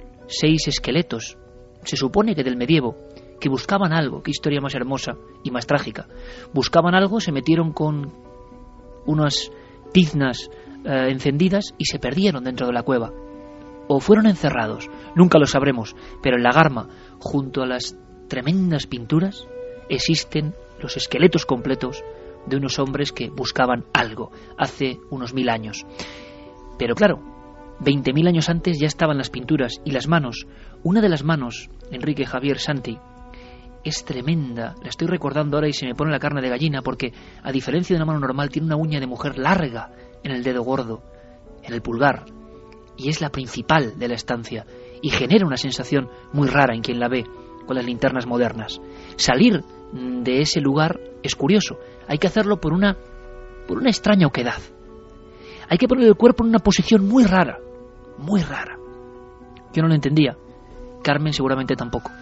6 esqueletos, se supone que del medievo, que buscaban algo. Qué historia más hermosa y más trágica. Buscaban algo, se metieron con unas tiznas encendidas y se perdieron dentro de la cueva. O fueron encerrados, nunca lo sabremos, pero en la Garma, junto a las tremendas pinturas, existen los esqueletos completos de unos hombres que buscaban algo hace unos 1000 años. Pero claro, 20.000 años antes ya estaban las pinturas y las manos. Una de las manos, Enrique, Javier, Santi, es tremenda. La estoy recordando ahora y se me pone la carne de gallina, porque a diferencia de una mano normal tiene una uña de mujer larga en el dedo gordo, en el pulgar, y es la principal de la estancia y genera una sensación muy rara en quien la ve con las linternas modernas. Salir de ese lugar es curioso. Hay que hacerlo por una extraña oquedad. Hay que poner el cuerpo en una posición muy rara, muy rara. Yo no lo entendía, Carmen seguramente tampoco.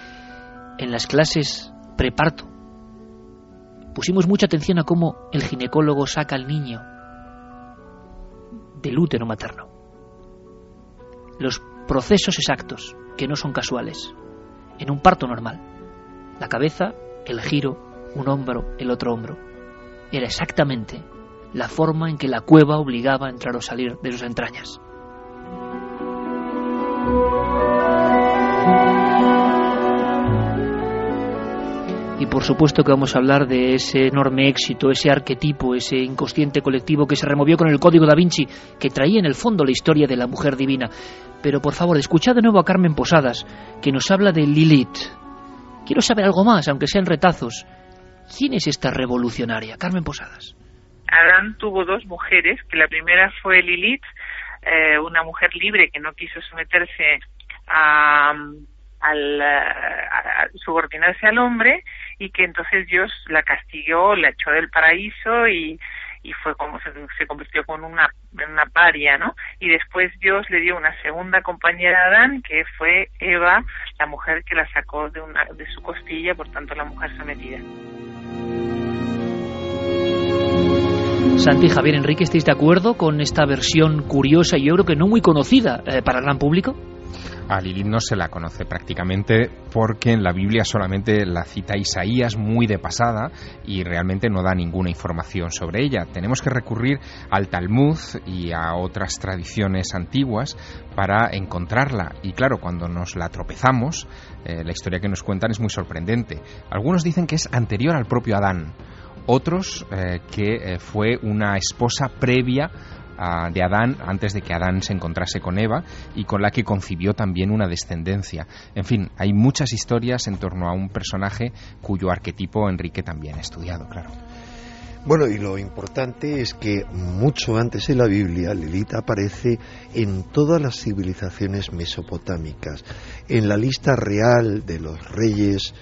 En las clases preparto pusimos mucha atención a cómo el ginecólogo saca al niño del útero materno. Los procesos exactos, que no son casuales, en un parto normal. La cabeza, el giro, un hombro, el otro hombro. Era exactamente la forma en que la cueva obligaba a entrar o salir de sus entrañas. Y por supuesto que vamos a hablar de ese enorme éxito, ese arquetipo, ese inconsciente colectivo que se removió con el Código da Vinci, que traía en el fondo la historia de la mujer divina. Pero por favor, escuchad de nuevo a Carmen Posadas, que nos habla de Lilith. Quiero saber algo más, aunque sean retazos. ¿Quién es esta revolucionaria? Carmen Posadas. Adán tuvo 2 mujeres, que la primera fue Lilith, una mujer libre que no quiso someterse a subordinarse al hombre, y que entonces Dios la castigó, la echó del paraíso y y fue como se convirtió en una paria, ¿no? Y después Dios le dio una segunda compañera a Adán, que fue Eva, la mujer que la sacó de su costilla, por tanto la mujer sometida. Santi, Javier, Enrique, ¿estáis de acuerdo con esta versión curiosa y yo creo que no muy conocida para el gran público? A Lilith no se la conoce prácticamente porque en la Biblia solamente la cita Isaías muy de pasada y realmente no da ninguna información sobre ella. Tenemos que recurrir al Talmud y a otras tradiciones antiguas para encontrarla. Y claro, cuando nos la tropezamos, la historia que nos cuentan es muy sorprendente. Algunos dicen que es anterior al propio Adán, otros que fue una esposa previa de Adán, antes de que Adán se encontrase con Eva, y con la que concibió también una descendencia. En fin, hay muchas historias en torno a un personaje cuyo arquetipo Enrique también ha estudiado, claro. Bueno, y lo importante es que mucho antes en la Biblia Lilith aparece en todas las civilizaciones mesopotámicas. En la lista real de los reyes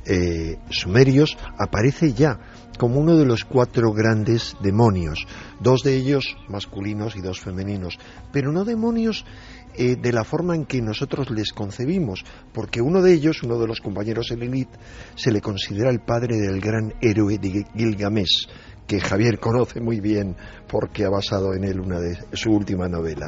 sumerios aparece ya como uno de los 4 grandes demonios, 2 de ellos masculinos y 2 femeninos, pero no demonios de la forma en que nosotros les concebimos, porque uno de ellos, uno de los compañeros de Lilith, se le considera el padre del gran héroe de Gilgamesh, que Javier conoce muy bien porque ha basado en él una de su última novela.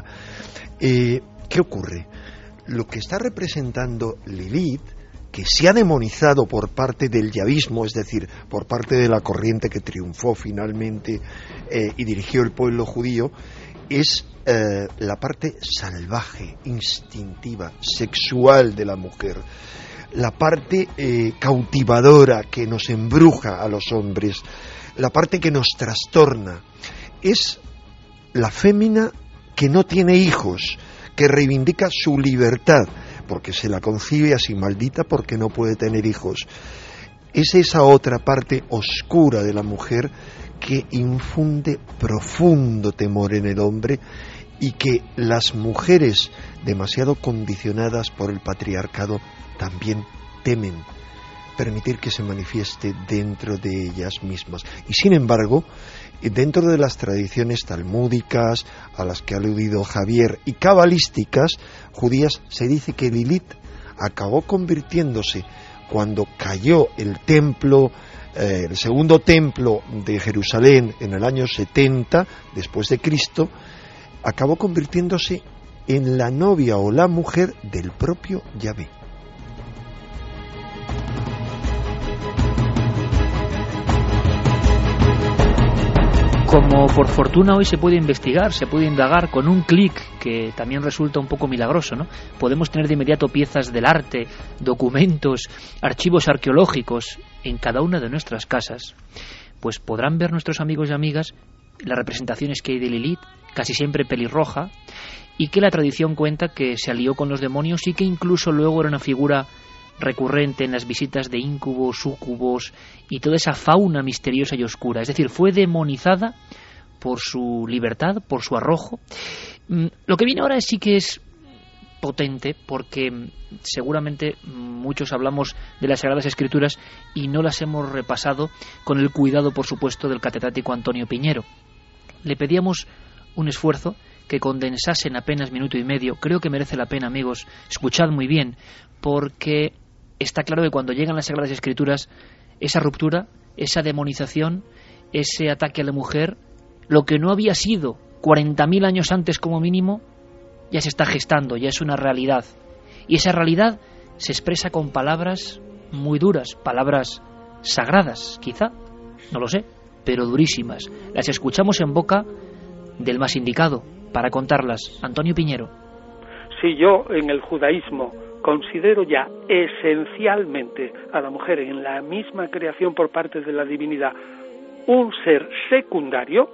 ¿Qué ocurre? Lo que está representando Lilith, que se ha demonizado por parte del yavismo, es decir, por parte de la corriente que triunfó finalmente y dirigió el pueblo judío, es la parte salvaje, instintiva, sexual de la mujer, la parte cautivadora que nos embruja a los hombres, la parte que nos trastorna. Es la fémina que no tiene hijos, que reivindica su libertad, porque se la concibe así maldita porque no puede tener hijos. Es esa otra parte oscura de la mujer que infunde profundo temor en el hombre y que las mujeres demasiado condicionadas por el patriarcado también temen permitir que se manifieste dentro de ellas mismas. Y sin embargo, dentro de las tradiciones talmúdicas a las que ha aludido Javier y cabalísticas judías, se dice que Lilith acabó convirtiéndose cuando cayó el templo, el segundo templo de Jerusalén en el año 70 después de Cristo, acabó convirtiéndose en la novia o la mujer del propio Yahvé. Como por fortuna hoy se puede investigar, se puede indagar con un clic, que también resulta un poco milagroso, ¿no? Podemos tener de inmediato piezas del arte, documentos, archivos arqueológicos en cada una de nuestras casas. Pues podrán ver nuestros amigos y amigas las representaciones que hay de Lilith, casi siempre pelirroja, y que la tradición cuenta que se alió con los demonios y que incluso luego era una figura recurrente en las visitas de íncubos, súcubos y toda esa fauna misteriosa y oscura. Es decir, fue demonizada por su libertad, por su arrojo. Lo que viene ahora sí que es potente, porque seguramente muchos hablamos de las Sagradas Escrituras y no las hemos repasado con el cuidado, por supuesto, del catedrático Antonio Piñero. Le pedíamos un esfuerzo que condensase en apenas minuto y medio. Creo que merece la pena, amigos, escuchad muy bien, porque está claro que cuando llegan las Sagradas Escrituras, esa ruptura, esa demonización, ese ataque a la mujer, lo que no había sido 40.000 años antes como mínimo, ya se está gestando, ya es una realidad. Y esa realidad se expresa con palabras muy duras, palabras sagradas, quizá, no lo sé, pero durísimas. Las escuchamos en boca del más indicado para contarlas, Antonio Piñero. Si yo en el judaísmo considero ya esencialmente a la mujer en la misma creación por parte de la divinidad un ser secundario,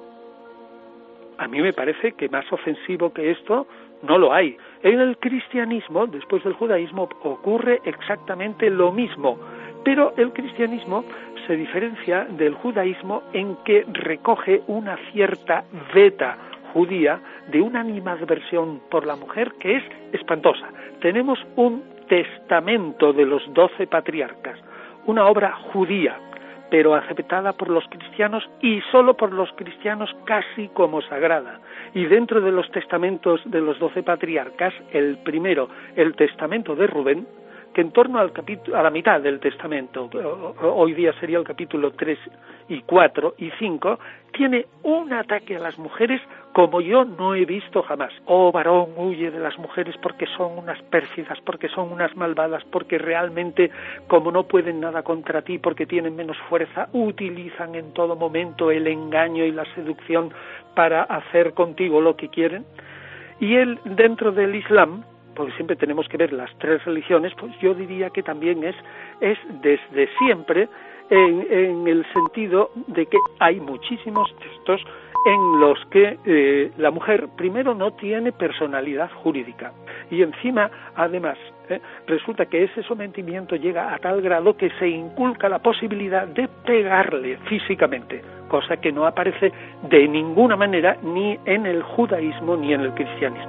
a mí me parece que más ofensivo que esto no lo hay. En el cristianismo, después del judaísmo, ocurre exactamente lo mismo, pero el cristianismo se diferencia del judaísmo en que recoge una cierta veta judía de una animadversión por la mujer que es espantosa. Tenemos un testamento de los 12 patriarcas, una obra judía, pero aceptada por los cristianos y solo por los cristianos casi como sagrada. Y dentro de los testamentos de los 12 patriarcas, el primero, el testamento de Rubén, que en torno a la mitad del testamento, hoy día sería el capítulo 3 y 4 y 5, tiene un ataque a las mujeres como yo no he visto jamás. Oh varón, huye de las mujeres porque son unas pérfidas, porque son unas malvadas, porque realmente, como no pueden nada contra ti, porque tienen menos fuerza, utilizan en todo momento el engaño y la seducción para hacer contigo lo que quieren. Y él, dentro del Islam, porque siempre tenemos que ver las tres religiones, pues yo diría que también es desde siempre en el sentido de que hay muchísimos textos en los que la mujer primero no tiene personalidad jurídica y encima, además, resulta que ese sometimiento llega a tal grado que se inculca la posibilidad de pegarle físicamente, cosa que no aparece de ninguna manera ni en el judaísmo ni en el cristianismo.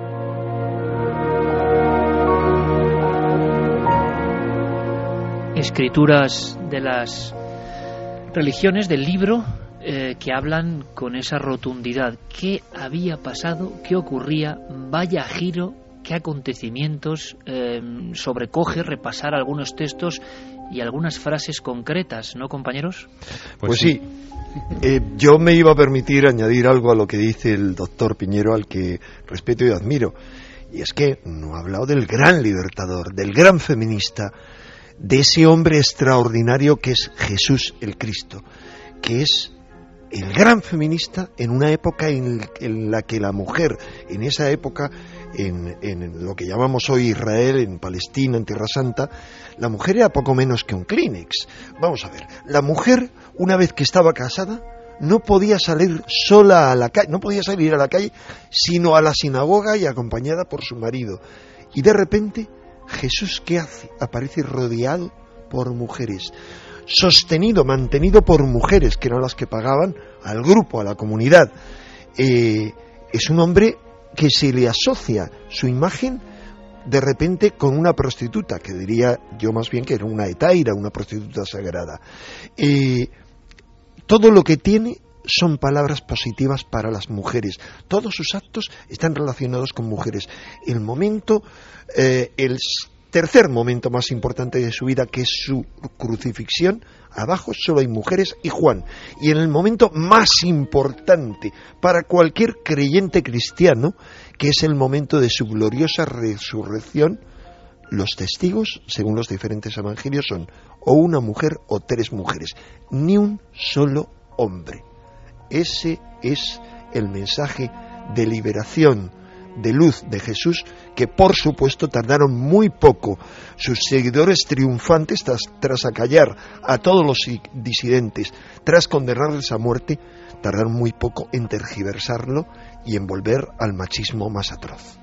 Escrituras de las religiones del libro que hablan con esa rotundidad. ¿Qué había pasado? ¿Qué ocurría? Vaya giro, qué acontecimientos. Sobrecoge repasar algunos textos y algunas frases concretas, ¿no, compañeros? Pues sí. Yo me iba a permitir añadir algo a lo que dice el doctor Piñero, al que respeto y admiro. Y es que no ha hablado del gran libertador, del gran feminista, de ese hombre extraordinario que es Jesús el Cristo, que es el gran feminista en una época en la que la mujer, en esa época, en lo que llamamos hoy Israel, en Palestina, en Tierra Santa, la mujer era poco menos que un Kleenex. Vamos a ver, la mujer, una vez que estaba casada, no podía salir sola a la calle, no podía salir a la calle, sino a la sinagoga y acompañada por su marido. Y de repente, Jesús, ¿qué hace? Aparece rodeado por mujeres, sostenido, mantenido por mujeres, que eran las que pagaban al grupo, a la comunidad. Es un hombre que se le asocia su imagen de repente con una prostituta, que diría yo más bien que era una hetaira, una prostituta sagrada. Todo lo que tiene son palabras positivas para las mujeres. Todos sus actos están relacionados con mujeres. El tercer momento más importante de su vida, que es su crucifixión, abajo solo hay mujeres y Juan. Y en el momento más importante para cualquier creyente cristiano, que es el momento de su gloriosa resurrección, los testigos, según los diferentes evangelios, son o una mujer o tres mujeres, ni un solo hombre. Ese es el mensaje de liberación, de luz de Jesús, que por supuesto tardaron muy poco sus seguidores triunfantes tras acallar a todos los disidentes, tras condenarles a muerte, tardaron muy poco en tergiversarlo y en volver al machismo más atroz.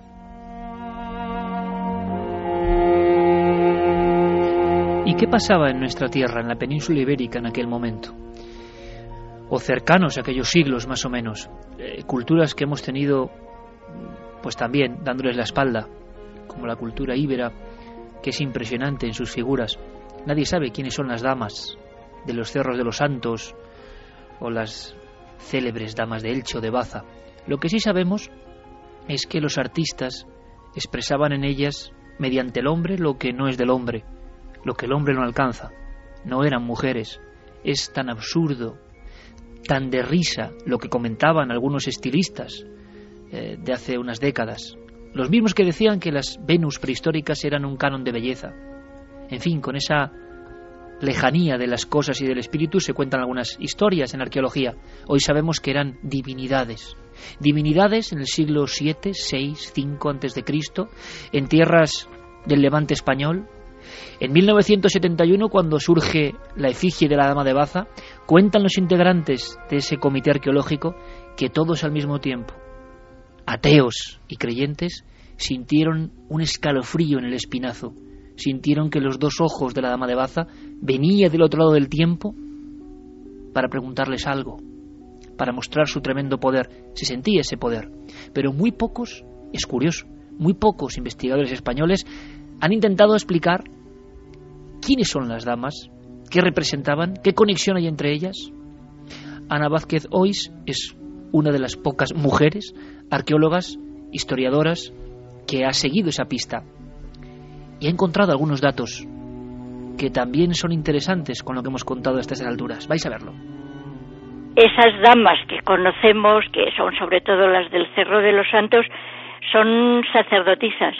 ¿Y qué pasaba en nuestra tierra, en la península ibérica en aquel momento? O cercanos a aquellos siglos más o menos, culturas que hemos tenido pues también dándoles la espalda, como la cultura íbera, que es impresionante en sus figuras. Nadie sabe quiénes son las damas de los Cerros de los Santos o las célebres damas de Elche o de Baza. Lo que sí sabemos es que los artistas expresaban en ellas, mediante el hombre, lo que no es del hombre, lo que el hombre no alcanza. No eran mujeres. Es tan absurdo, tan de risa lo que comentaban algunos estilistas de hace unas décadas, los mismos que decían que las Venus prehistóricas eran un canon de belleza. En fin, con esa lejanía de las cosas y del espíritu se cuentan algunas historias en arqueología. Hoy sabemos que eran divinidades en el siglo VII, VI, V antes de Cristo, en tierras del Levante español. En 1971, cuando surge la efigie de la Dama de Baza, cuentan los integrantes de ese comité arqueológico que todos al mismo tiempo, ateos y creyentes, sintieron un escalofrío en el espinazo, sintieron que los dos ojos de la Dama de Baza venía del otro lado del tiempo para preguntarles algo, para mostrar su tremendo poder. Se sentía ese poder, pero muy pocos, es curioso, muy pocos investigadores españoles han intentado explicar quiénes son las damas, ¿Qué representaban? ¿Qué conexión hay entre ellas? Ana Vázquez Ois es una de las pocas mujeres arqueólogas, historiadoras, que ha seguido esa pista y ha encontrado algunos datos que también son interesantes con lo que hemos contado a estas alturas. Vais a verlo. Esas damas que conocemos, que son sobre todo las del Cerro de los Santos, son sacerdotisas,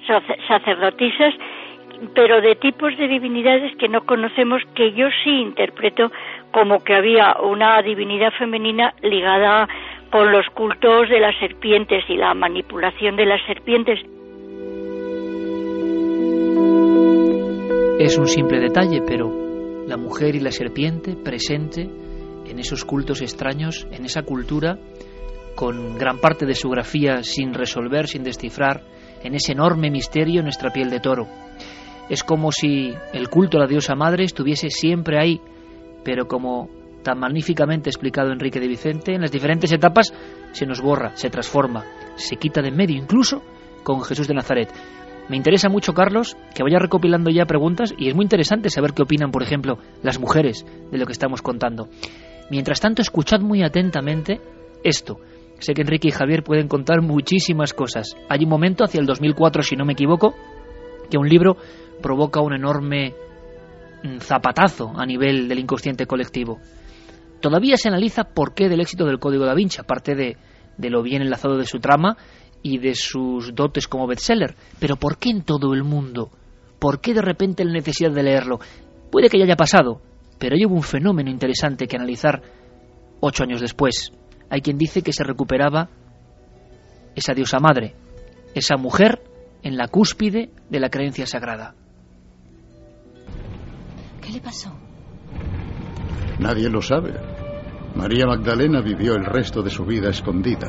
pero de tipos de divinidades que no conocemos, que yo sí interpreto como que había una divinidad femenina ligada con los cultos de las serpientes y la manipulación de las serpientes. Es un simple detalle, pero la mujer y la serpiente presente en esos cultos extraños, en esa cultura, con gran parte de su grafía sin resolver, sin descifrar, en ese enorme misterio en nuestra piel de toro. Es como si el culto a la diosa madre estuviese siempre ahí, pero como tan magníficamente explicado Enrique de Vicente, en las diferentes etapas se nos borra, se transforma, se quita de en medio, incluso con Jesús de Nazaret. Me interesa mucho, Carlos, que vaya recopilando ya preguntas, y es muy interesante saber qué opinan, por ejemplo, las mujeres de lo que estamos contando. Mientras tanto, escuchad muy atentamente esto. Sé que Enrique y Javier pueden contar muchísimas cosas. Hay un momento, hacia el 2004, si no me equivoco, que un libro provoca un enorme zapatazo a nivel del inconsciente colectivo. Todavía se analiza por qué del éxito del Código da Vinci, aparte de lo bien enlazado de su trama y de sus dotes como bestseller. Pero ¿por qué en todo el mundo? ¿Por qué de repente la necesidad de leerlo? Puede que ya haya pasado, pero hubo un fenómeno interesante que analizar 8 años después. Hay quien dice que se recuperaba esa diosa madre, esa mujer en la cúspide de la creencia sagrada. ¿Qué le pasó? Nadie lo sabe. María Magdalena vivió el resto de su vida escondida.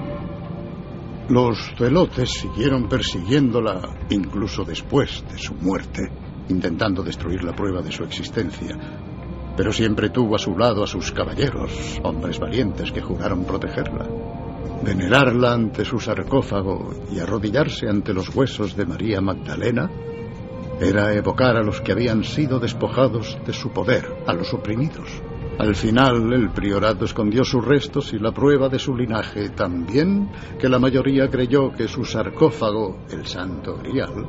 Los zelotes siguieron persiguiéndola incluso después de su muerte, intentando destruir la prueba de su existencia. Pero siempre tuvo a su lado a sus caballeros, hombres valientes que juraron protegerla. Venerarla ante su sarcófago y arrodillarse ante los huesos de María Magdalena era evocar a los que habían sido despojados de su poder, a los oprimidos. Al final, el priorato escondió sus restos y la prueba de su linaje tan bien que la mayoría creyó que su sarcófago, el Santo Grial,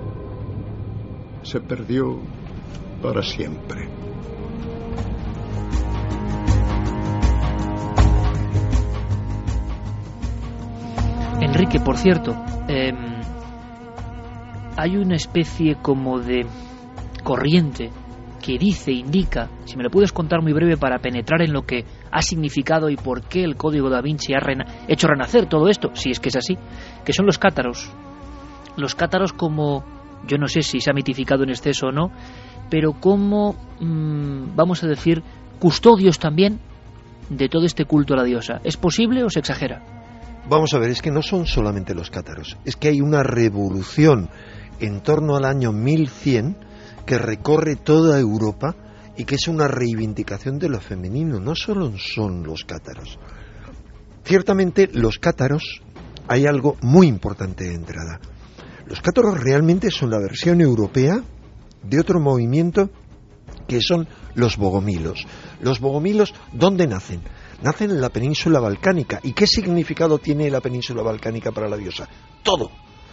se perdió para siempre. Enrique, por cierto, hay una especie como de corriente que indica, si me lo puedes contar muy breve para penetrar en lo que ha significado y por qué el Código da Vinci ha hecho renacer todo esto, si es que es así, que son los cátaros. Los cátaros como, yo no sé si se ha mitificado en exceso o no, pero como, vamos a decir, custodios también de todo este culto a la diosa. ¿Es posible o se exagera? Vamos a ver, es que no son solamente los cátaros, es que hay una revolución en torno al año 1100 que recorre toda Europa y que es una reivindicación de lo femenino. No solo son los cátaros. Ciertamente los cátaros, hay algo muy importante de entrada. Los cátaros realmente son la versión europea de otro movimiento que son los bogomilos. Los bogomilos, ¿dónde nacen? Nacen en la península balcánica. ¿Y qué significado tiene la península balcánica para la diosa? Todo.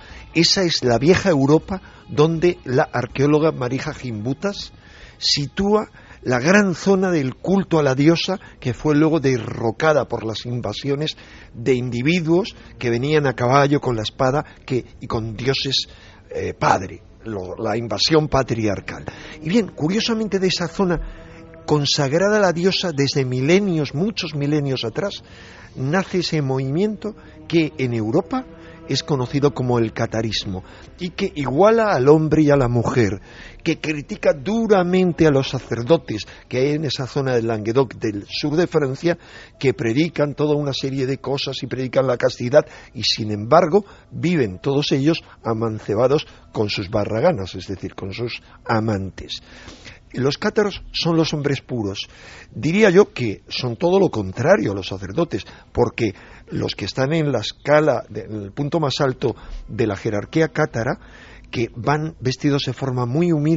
Esa es la vieja Europa donde la arqueóloga Marija Gimbutas sitúa la gran zona del culto a la diosa que fue luego derrocada por las invasiones de individuos que venían a caballo con la espada y con dioses padre, la invasión patriarcal. Y bien, curiosamente de esa zona consagrada a la diosa desde milenios, muchos milenios atrás, nace ese movimiento que en Europa es conocido como el catarismo y que iguala al hombre y a la mujer, que critica duramente a los sacerdotes que hay en esa zona del Languedoc del sur de Francia, que predican toda una serie de cosas y predican la castidad y sin embargo viven todos ellos amancebados con sus barraganas, es decir, con sus amantes. Los cátaros son los hombres puros. Diría yo que son todo lo contrario a los sacerdotes, porque los que están en la escala, en el punto más alto de la jerarquía cátara, que van vestidos de forma muy humilde,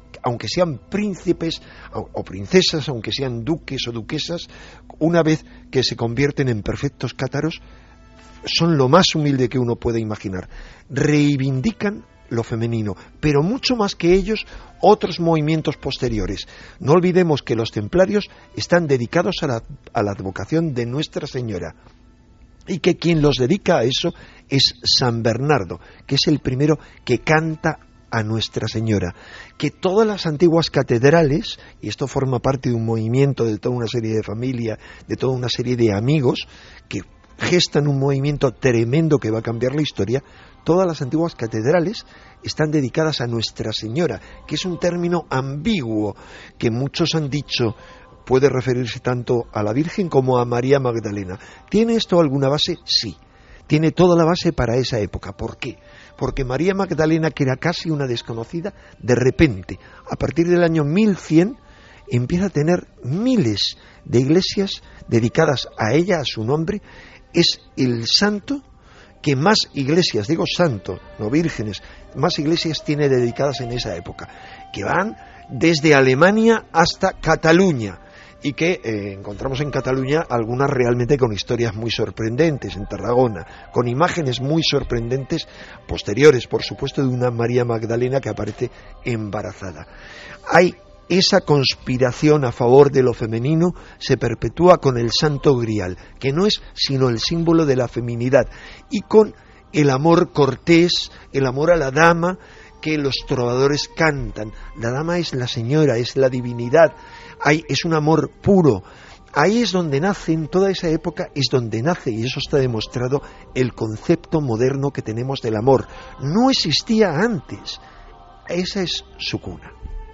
aunque sean príncipes o princesas, aunque sean duques o duquesas, una vez que se convierten en perfectos cátaros, son lo más humilde que uno puede imaginar. Reivindican lo femenino, pero mucho más que ellos, otros movimientos posteriores. No olvidemos que los templarios están dedicados a la advocación de Nuestra Señora, y que quien los dedica a eso es San Bernardo, que es el primero que canta a Nuestra Señora, que todas las antiguas catedrales, y esto forma parte de un movimiento de toda una serie de familia, de toda una serie de amigos, que gestan un movimiento tremendo que va a cambiar la historia, todas las antiguas catedrales están dedicadas a Nuestra Señora, que es un término ambiguo, que muchos han dicho puede referirse tanto a la Virgen como a María Magdalena. ¿Tiene esto alguna base? Sí. Tiene toda la base para esa época. ¿Por qué? Porque María Magdalena, que era casi una desconocida, de repente, a partir del año 1100, empieza a tener miles de iglesias dedicadas a ella, a su nombre. Es el santo que más iglesias, digo santo, no vírgenes, más iglesias tiene dedicadas en esa época, que van desde Alemania hasta Cataluña, y que encontramos en Cataluña algunas realmente con historias muy sorprendentes, en Tarragona, con imágenes muy sorprendentes, posteriores, por supuesto, de una María Magdalena que aparece embarazada. Hay esa conspiración a favor de lo femenino, se perpetúa con el Santo Grial, que no es sino el símbolo de la feminidad, y con el amor cortés, el amor a la dama, que los trovadores cantan. La dama es la señora, es la divinidad, es un amor puro. Ahí es donde nace, en toda esa época, es donde nace, y eso está demostrado, el concepto moderno que tenemos del amor. No existía antes. Esa es su cuna.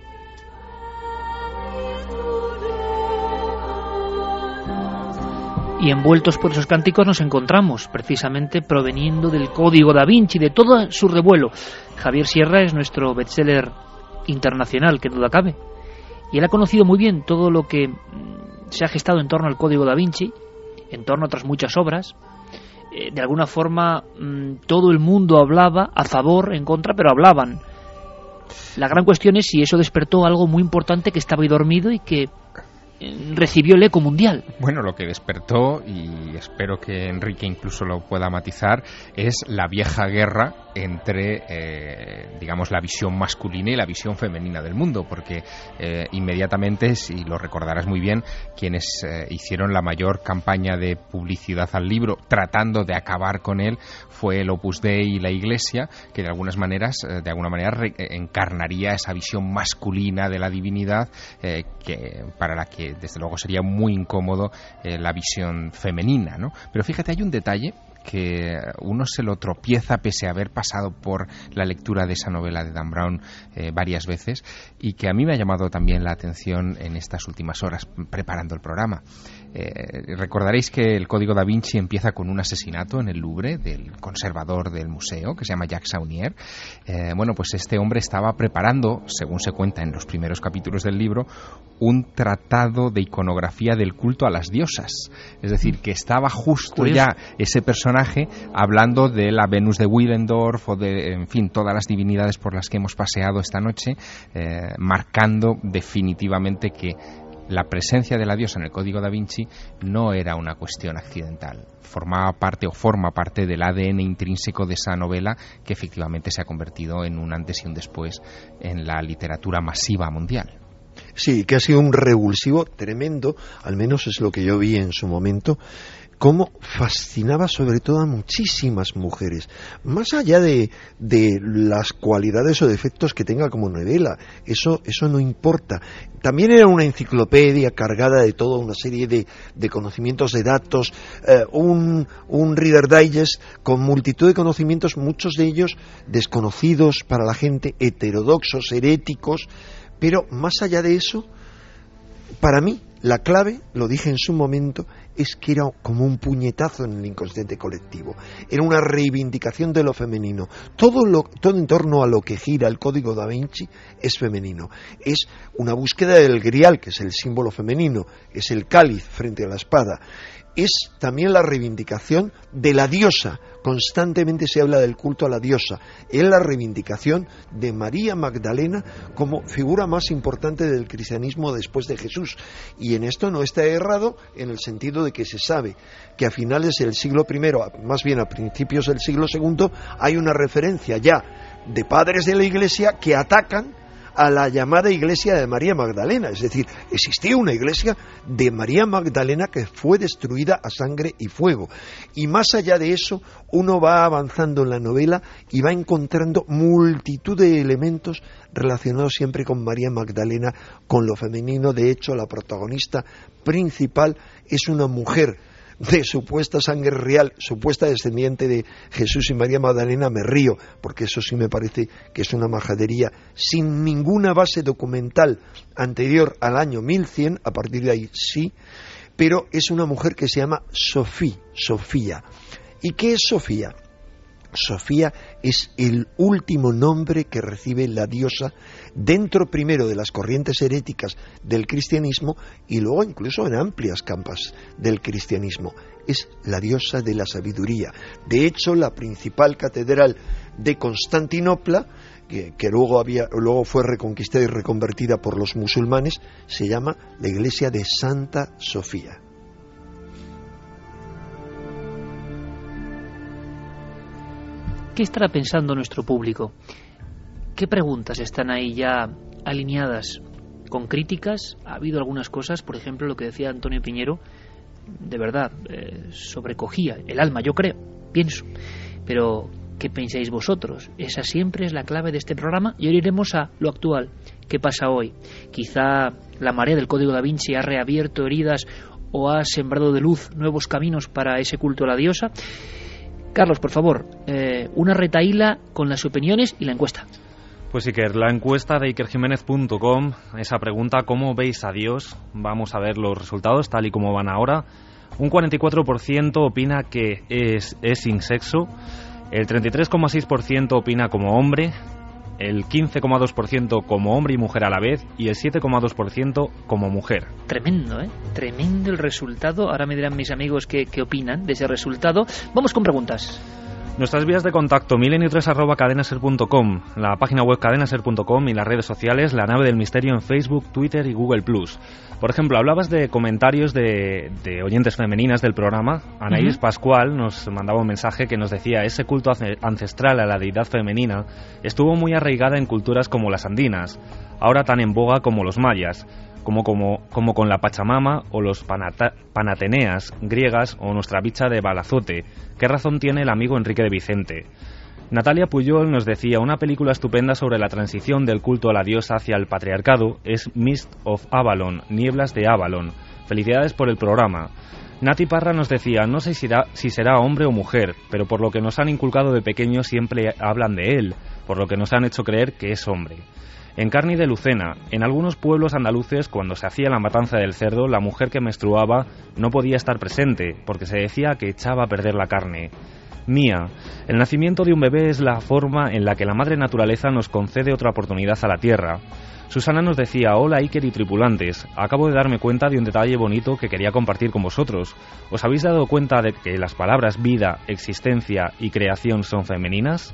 Y envueltos por esos cánticos nos encontramos, precisamente proveniendo del Código da Vinci, de todo su revuelo. Javier Sierra es nuestro bestseller internacional, que duda cabe. Y él ha conocido muy bien todo lo que se ha gestado en torno al Código da Vinci, en torno a otras muchas obras. De alguna forma, todo el mundo hablaba a favor, en contra, pero hablaban. La gran cuestión es si eso despertó algo muy importante que estaba ahí dormido y que recibió el eco mundial. Bueno, lo que despertó, y espero que Enrique incluso lo pueda matizar, es la vieja guerra entre, digamos, la visión masculina y la visión femenina del mundo, porque inmediatamente, si lo recordarás muy bien, quienes hicieron la mayor campaña de publicidad al libro, tratando de acabar con él, fue el Opus Dei y la Iglesia, que de alguna manera encarnaría esa visión masculina de la divinidad, que para la que desde luego sería muy incómodo la visión femenina, ¿no? Pero fíjate, hay un detalle que uno se lo tropieza pese a haber pasado por la lectura de esa novela de Dan Brown varias veces, y que a mí me ha llamado también la atención en estas últimas horas preparando el programa. Recordaréis que el Código da Vinci empieza con un asesinato en el Louvre del conservador del museo, que se llama Jacques Saunier. Bueno, pues este hombre estaba preparando, según se cuenta en los primeros capítulos del libro, un tratado de iconografía del culto a las diosas. Es decir, que estaba justo curioso ya ese personaje hablando de la Venus de Willendorf o de, en fin, todas las divinidades por las que hemos paseado esta noche, marcando definitivamente que la presencia de la diosa en el Código da Vinci no era una cuestión accidental. Formaba parte o forma parte del ADN intrínseco de esa novela, que efectivamente se ha convertido en un antes y un después en la literatura masiva mundial. Sí, que ha sido un revulsivo tremendo, al menos es lo que yo vi en su momento, cómo fascinaba sobre todo a muchísimas mujeres, más allá de las cualidades o defectos que tenga como novela, eso no importa. También era una enciclopedia cargada de toda una serie de conocimientos, de datos, un Reader Digest con multitud de conocimientos, muchos de ellos desconocidos para la gente, heterodoxos, heréticos, pero más allá de eso, para mí la clave, lo dije en su momento, es que era como un puñetazo en el inconsciente colectivo. Era una reivindicación de lo femenino. Todo en torno a lo que gira el Código da Vinci es femenino. Es una búsqueda del grial, que es el símbolo femenino, es el cáliz frente a la espada. Es también la reivindicación de la diosa. Constantemente se habla del culto a la diosa. Es la reivindicación de María Magdalena como figura más importante del cristianismo después de Jesús. Y en esto no está errado, en el sentido de que se sabe que a finales del siglo I, más bien a principios del siglo II, hay una referencia ya de padres de la Iglesia que atacan a la llamada iglesia de María Magdalena. Es decir, existía una iglesia de María Magdalena que fue destruida a sangre y fuego. Y más allá de eso, uno va avanzando en la novela y va encontrando multitud de elementos relacionados siempre con María Magdalena, con lo femenino. De hecho, la protagonista principal es una mujer de supuesta sangre real, supuesta descendiente de Jesús y María Magdalena. Me río, porque eso sí me parece que es una majadería sin ninguna base documental anterior al año 1100, a partir de ahí sí, pero es una mujer que se llama Sofía. ¿Y qué es Sofía? Sofía es el último nombre que recibe la diosa dentro primero de las corrientes heréticas del cristianismo y luego incluso en amplias campas del cristianismo. Es la diosa de la sabiduría. De hecho, la principal catedral de Constantinopla, que luego fue reconquistada y reconvertida por los musulmanes, se llama la iglesia de Santa Sofía. ¿Qué estará pensando nuestro público? ¿Qué preguntas están ahí ya alineadas con críticas? Ha habido algunas cosas, por ejemplo, lo que decía Antonio Piñero, de verdad, sobrecogía el alma, yo creo, pienso. Pero, ¿qué pensáis vosotros? Esa siempre es la clave de este programa y ahora iremos a lo actual. ¿Qué pasa hoy? Quizá la marea del Código da Vinci ha reabierto heridas o ha sembrado de luz nuevos caminos para ese culto a la diosa. Carlos, por favor, una retahíla con las opiniones y la encuesta. Pues Iker, la encuesta de ikerjiménez.com, esa pregunta, ¿cómo veis a Dios? Vamos a ver los resultados tal y como van ahora. Un 44% opina que es sin sexo, el 33,6% opina como hombre, el 15,2% como hombre y mujer a la vez y el 7,2% como mujer. Tremendo, ¿eh? Tremendo el resultado. Ahora me dirán mis amigos qué opinan de ese resultado. Vamos con preguntas. Nuestras vías de contacto, milenio3@cadenaser.com, la página web cadenaser.com y las redes sociales, La Nave del Misterio en Facebook, Twitter y Google+. Por ejemplo, hablabas de comentarios de oyentes femeninas del programa. Anaís Pascual nos mandaba un mensaje que nos decía: ese culto ancestral a la deidad femenina estuvo muy arraigada en culturas como las andinas, ahora tan en boga como los mayas, como con la Pachamama o los panateneas griegas o nuestra bicha de Balazote. ¿Qué razón tiene el amigo Enrique de Vicente? Natalia Puyol nos decía: una película estupenda sobre la transición del culto a la diosa hacia el patriarcado es Mist of Avalon, Nieblas de Avalon. Felicidades por el programa. Nati Parra nos decía: no sé si será hombre o mujer, pero por lo que nos han inculcado de pequeños siempre hablan de él, por lo que nos han hecho creer que es hombre. Encarni de Lucena: en algunos pueblos andaluces, cuando se hacía la matanza del cerdo, la mujer que menstruaba no podía estar presente, porque se decía que echaba a perder la carne. Mía: el nacimiento de un bebé es la forma en la que la madre naturaleza nos concede otra oportunidad a la tierra. Susana nos decía: hola Iker y tripulantes, acabo de darme cuenta de un detalle bonito que quería compartir con vosotros. ¿Os habéis dado cuenta de que las palabras vida, existencia y creación son femeninas?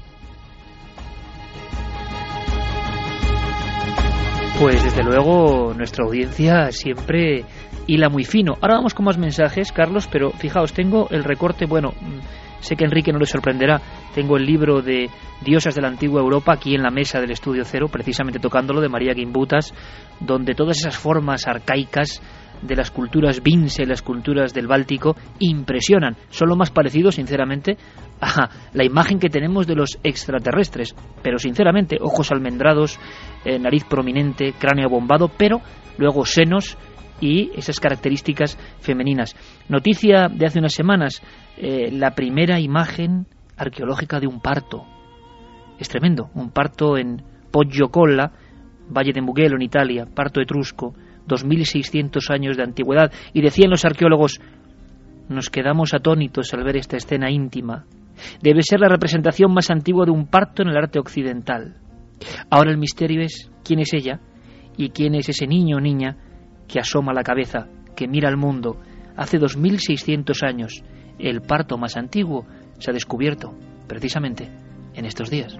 Pues desde luego nuestra audiencia siempre hila muy fino. Ahora vamos con más mensajes, Carlos, pero fijaos, tengo el recorte, bueno, sé que a Enrique no le sorprenderá, tengo el libro de Diosas de la Antigua Europa aquí en la mesa del Estudio Cero, precisamente tocándolo, de María Gimbutas, donde todas esas formas arcaicas de las culturas Vince, las culturas del Báltico, impresionan. Son lo más parecido, sinceramente, a la imagen que tenemos de los extraterrestres. Pero sinceramente, ojos almendrados, nariz prominente, cráneo bombado, pero luego senos y esas características femeninas. Noticia de hace unas semanas, la primera imagen arqueológica de un parto. Es tremendo, un parto en Poggiocolla, Valle de Mugello, en Italia, parto etrusco, 2600 años de antigüedad, y decían los arqueólogos: nos quedamos atónitos al ver esta escena íntima. Debe ser la representación más antigua de un parto en el arte occidental. Ahora el misterio es quién es ella y quién es ese niño o niña que asoma la cabeza, que mira al mundo. Hace 2600 años, el parto más antiguo se ha descubierto precisamente en estos días.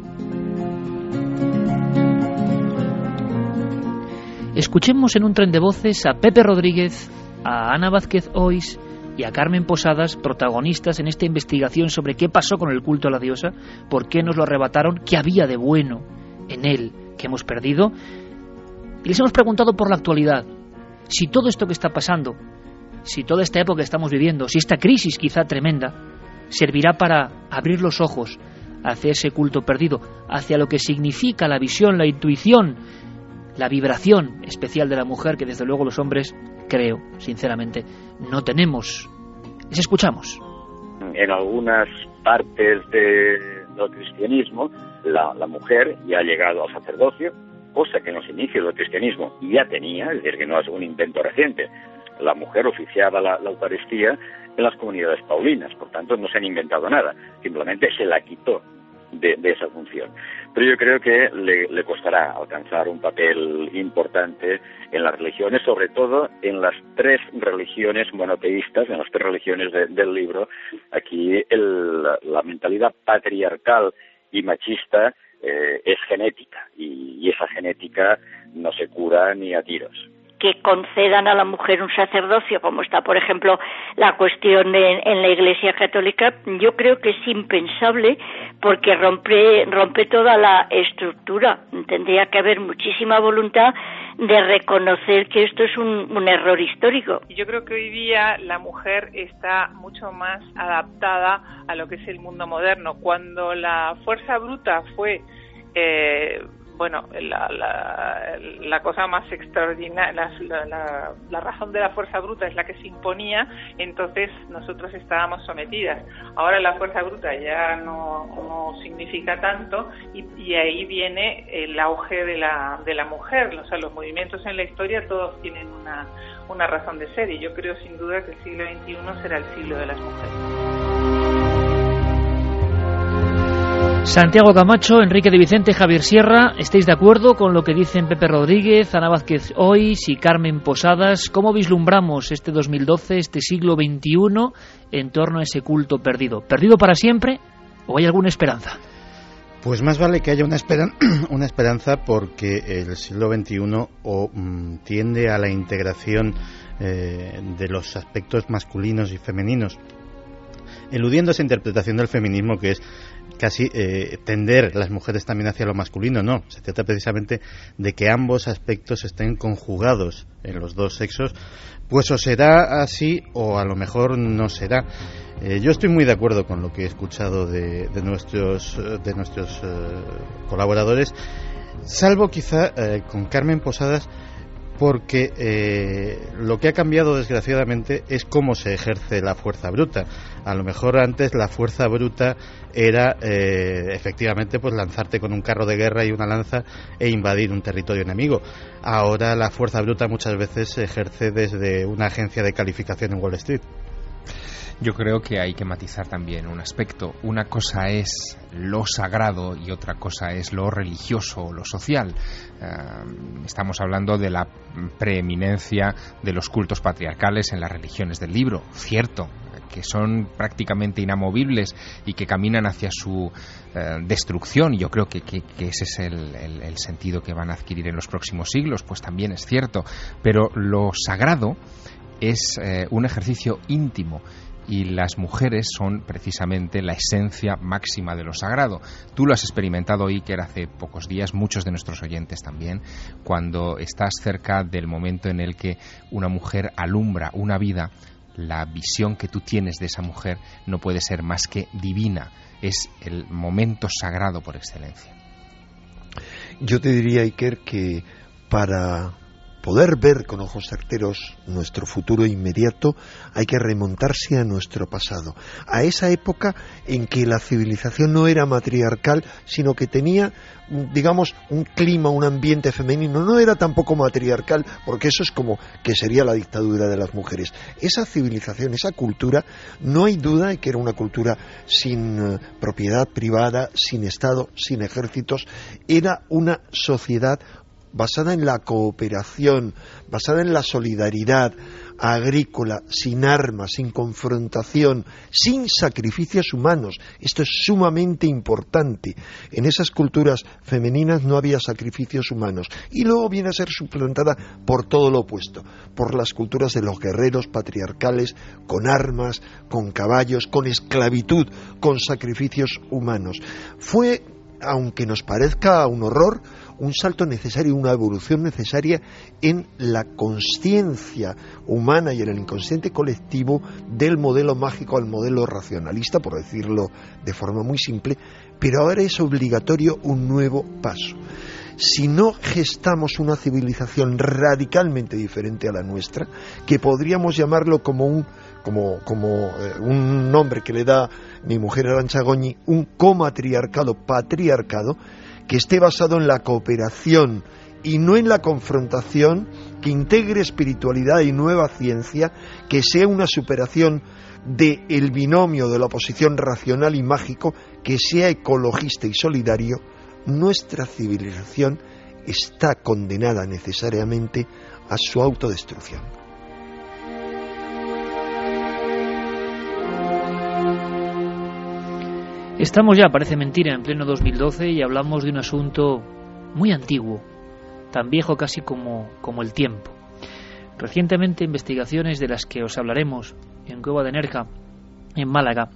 Escuchemos en un tren de voces a Pepe Rodríguez, a Ana Vázquez Ois y a Carmen Posadas, protagonistas en esta investigación sobre qué pasó con el culto a la diosa, por qué nos lo arrebataron, qué había de bueno en él que hemos perdido. Y les hemos preguntado por la actualidad, si todo esto que está pasando, si toda esta época que estamos viviendo, si esta crisis quizá tremenda, servirá para abrir los ojos hacia ese culto perdido, hacia lo que significa la visión, la intuición, la vibración especial de la mujer que desde luego los hombres, creo, sinceramente, no tenemos. Les escuchamos. En algunas partes del cristianismo, la mujer ya ha llegado al sacerdocio, cosa que en los inicios del cristianismo ya tenía, es decir, que no es un invento reciente. La mujer oficiaba la Eucaristía en las comunidades paulinas, por tanto no se han inventado nada, simplemente se la quitó de esa función. Pero yo creo que le costará alcanzar un papel importante en las religiones, sobre todo en las 3 religiones monoteístas, en las 3 religiones del libro. Aquí la mentalidad patriarcal y machista es genética, y esa genética no se cura ni a tiros. Que concedan a la mujer un sacerdocio, como está, por ejemplo, la cuestión en la Iglesia Católica, yo creo que es impensable porque rompe toda la estructura. Tendría que haber muchísima voluntad de reconocer que esto es un error histórico. Yo creo que hoy día la mujer está mucho más adaptada a lo que es el mundo moderno. Cuando la fuerza bruta fue la cosa más extraordinaria, la razón de la fuerza bruta es la que se imponía, entonces nosotros estábamos sometidas. Ahora la fuerza bruta ya no significa tanto y ahí viene el auge de la mujer. O sea, los movimientos en la historia todos tienen una razón de ser, y yo creo sin duda que el siglo XXI será el siglo de las mujeres. Santiago Camacho, Enrique de Vicente, Javier Sierra, ¿estáis de acuerdo con lo que dicen Pepe Rodríguez, Ana Vázquez Ois y Carmen Posadas? ¿Cómo vislumbramos este 2012, este siglo XXI, en torno a ese culto perdido? ¿Perdido para siempre o hay alguna esperanza? Pues más vale que haya una esperanza, porque el siglo XXI tiende a la integración de los aspectos masculinos y femeninos, eludiendo esa interpretación del feminismo que es casi tender las mujeres también hacia lo masculino. No, se trata precisamente de que ambos aspectos estén conjugados en los dos sexos, pues o será así o a lo mejor no será. Yo estoy muy de acuerdo con lo que he escuchado de nuestros colaboradores, salvo quizá con Carmen Posadas, porque lo que ha cambiado desgraciadamente es cómo se ejerce la fuerza bruta. A lo mejor antes la fuerza bruta era efectivamente pues lanzarte con un carro de guerra y una lanza e invadir un territorio enemigo. Ahora la fuerza bruta muchas veces se ejerce desde una agencia de calificación en Wall Street. Yo creo que hay que matizar también un aspecto. Una cosa es lo sagrado y otra cosa es lo religioso o lo social. Estamos hablando de la preeminencia de los cultos patriarcales en las religiones del libro, cierto, que son prácticamente inamovibles y que caminan hacia su destrucción. Yo creo que ese es el sentido que van a adquirir en los próximos siglos, pues también es cierto. Pero lo sagrado es un ejercicio íntimo, y las mujeres son precisamente la esencia máxima de lo sagrado. Tú lo has experimentado, Iker, hace pocos días, muchos de nuestros oyentes también, cuando estás cerca del momento en el que una mujer alumbra una vida. La visión que tú tienes de esa mujer no puede ser más que divina. Es el momento sagrado por excelencia. Yo te diría, Iker, que para poder ver con ojos certeros nuestro futuro inmediato, hay que remontarse a nuestro pasado, a esa época en que la civilización no era matriarcal, sino que tenía, digamos, un clima, un ambiente femenino. No era tampoco matriarcal, porque eso es como que sería la dictadura de las mujeres. Esa civilización, esa cultura, no hay duda de que era una cultura sin propiedad privada, sin Estado, sin ejércitos. Era una sociedad basada en la cooperación, basada en la solidaridad agrícola, sin armas, sin confrontación, sin sacrificios humanos. Esto es sumamente importante. En esas culturas femeninas no había sacrificios humanos. Y luego viene a ser suplantada por todo lo opuesto, por las culturas de los guerreros patriarcales, con armas, con caballos, con esclavitud, con sacrificios humanos. Fue, aunque nos parezca un horror, un salto necesario, una evolución necesaria en la consciencia humana y en el inconsciente colectivo del modelo mágico al modelo racionalista, por decirlo de forma muy simple, pero ahora es obligatorio un nuevo paso. Si no gestamos una civilización radicalmente diferente a la nuestra, que podríamos llamarlo como un nombre que le da mi mujer Arantxa Goñi, un comatriarcado, patriarcado, que esté basado en la cooperación y no en la confrontación, que integre espiritualidad y nueva ciencia, que sea una superación del binomio de la oposición racional y mágico, que sea ecologista y solidario, nuestra civilización está condenada necesariamente a su autodestrucción. Estamos ya, parece mentira, en pleno 2012 y hablamos de un asunto muy antiguo, tan viejo casi como el tiempo. Recientemente, investigaciones de las que os hablaremos en Cueva de Nerja, en Málaga,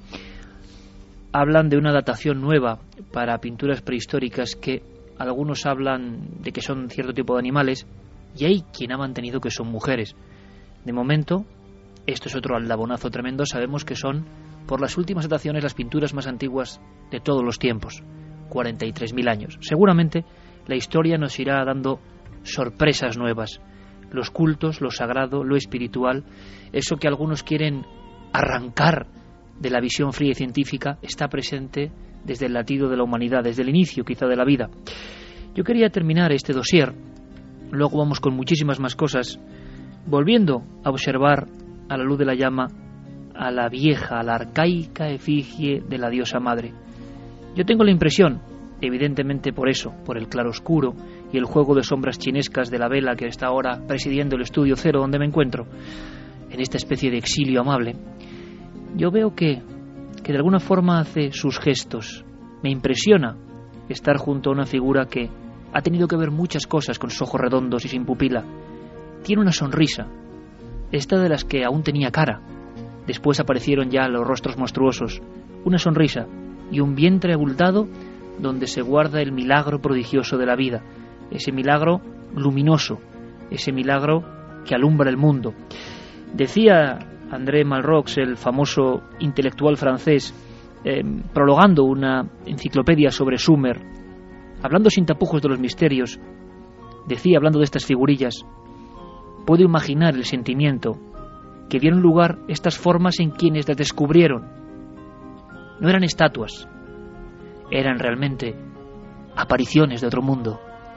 hablan de una datación nueva para pinturas prehistóricas que algunos hablan de que son cierto tipo de animales y hay quien ha mantenido que son mujeres. De momento, esto es otro aldabonazo tremendo, sabemos que son, por las últimas dataciones, las pinturas más antiguas de todos los tiempos, 43.000 años. Seguramente la historia nos irá dando sorpresas nuevas. Los cultos, lo sagrado, lo espiritual, eso que algunos quieren arrancar de la visión fría y científica, está presente desde el latido de la humanidad, desde el inicio quizá de la vida. Yo quería terminar este dossier, luego vamos con muchísimas más cosas, volviendo a observar a la luz de la llama a la vieja, a la arcaica efigie de la diosa madre. Yo tengo la impresión, evidentemente por eso, por el claroscuro y el juego de sombras chinescas de la vela que está ahora presidiendo el estudio cero donde me encuentro, en esta especie de exilio amable, yo veo que de alguna forma hace sus gestos. Me impresiona estar junto a una figura que ha tenido que ver muchas cosas con sus ojos redondos y sin pupila. Tiene una sonrisa, esta de las que aún tenía cara. Después aparecieron ya los rostros monstruosos, una sonrisa y un vientre abultado donde se guarda el milagro prodigioso de la vida, ese milagro luminoso, ese milagro que alumbra el mundo. Decía André Malraux, el famoso intelectual francés, prologando una enciclopedia sobre Sumer, hablando sin tapujos de los misterios, decía, hablando de estas figurillas, puedo imaginar el sentimiento que dieron lugar estas formas en quienes las descubrieron. No eran estatuas, eran realmente apariciones de otro mundo.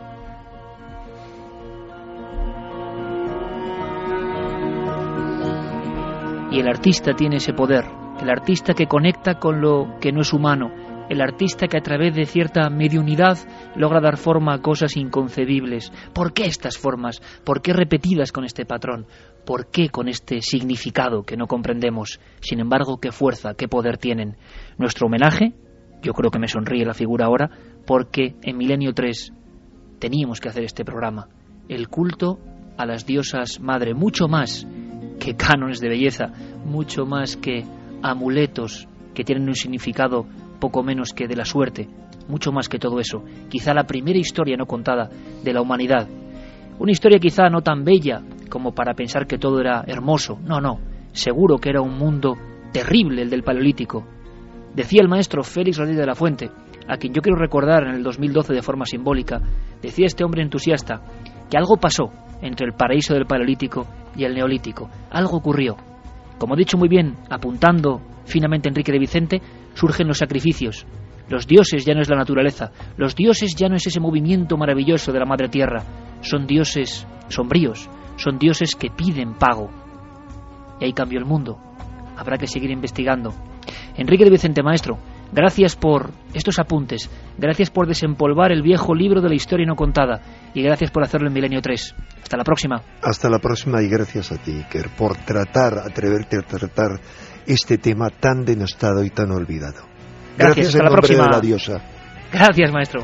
Y el artista tiene ese poder, el artista que conecta con lo que no es humano, el artista que a través de cierta mediunidad logra dar forma a cosas inconcebibles. ¿Por qué estas formas? ¿Por qué repetidas con este patrón? ¿Por qué con este significado que no comprendemos? Sin embargo, qué fuerza, qué poder tienen. Nuestro homenaje, yo creo que me sonríe la figura ahora, porque en Milenio 3 teníamos que hacer este programa. El culto a las diosas madre, mucho más que cánones de belleza, mucho más que amuletos que tienen un significado poco menos que de la suerte, mucho más que todo eso. Quizá la primera historia no contada de la humanidad. Una historia quizá no tan bella como para pensar que todo era hermoso. No, seguro que era un mundo terrible el del Paleolítico. Decía el maestro Félix Rodríguez de la Fuente, a quien yo quiero recordar en el 2012 de forma simbólica, decía este hombre entusiasta que algo pasó entre el paraíso del Paleolítico y el Neolítico. Algo ocurrió. Como ha dicho muy bien, apuntando finamente Enrique de Vicente, surgen los sacrificios. Los dioses ya no es la naturaleza, los dioses ya no es ese movimiento maravilloso de la Madre Tierra, son dioses sombríos, son dioses que piden pago. Y ahí cambió el mundo. Habrá que seguir investigando. Enrique de Vicente, maestro, gracias por estos apuntes, gracias por desempolvar el viejo libro de la historia no contada y gracias por hacerlo en Milenio 3. Hasta la próxima. Hasta la próxima y gracias a ti, Iker, por atreverte a tratar este tema tan denostado y tan olvidado. Gracias, hasta la próxima. De la diosa. Gracias, maestro.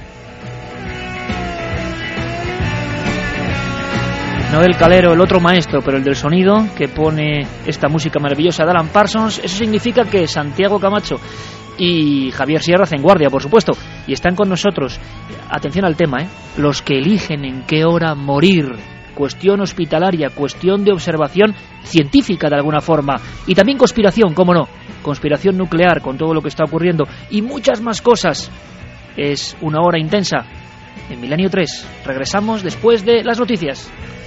Noel Calero, el otro maestro, pero el del sonido, que pone esta música maravillosa de Alan Parsons. Eso significa que Santiago Camacho y Javier Sierra hacen guardia, por supuesto, y están con nosotros. Atención al tema, los que eligen en qué hora morir. Cuestión hospitalaria, cuestión de observación científica de alguna forma, y también conspiración, cómo no, conspiración nuclear con todo lo que está ocurriendo y muchas más cosas. Es una hora intensa en Milenio 3. Regresamos después de las noticias.